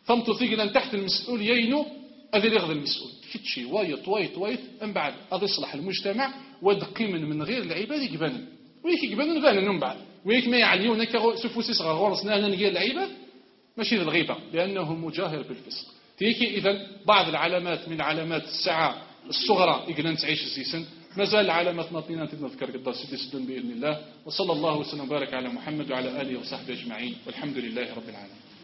Speaker 1: فهمتوا ثقلا تحت المسؤول يينو هذا اللي غدا المسؤول كتشي وايط وايط وايط من بعد هذا يصلح المجتمع ودقي من من غير العباد يقبل ويك يقبل نبان من بعد ويك ما يعليون هكا سفوسي صغار غورسنا هنا نلقى العباد ماشي الغيبة لأنه مجاهر بالفسق تيكي إذا بعض العلامات من علامات الساعة الصغرى يقلن تعيش الزيسن ما زال علامات ناطينا نذكر قدر سيدي سدون بإذن الله وصلى الله وسلم وبارك على محمد وعلى آله وصحبه أجمعين والحمد لله رب العالمين.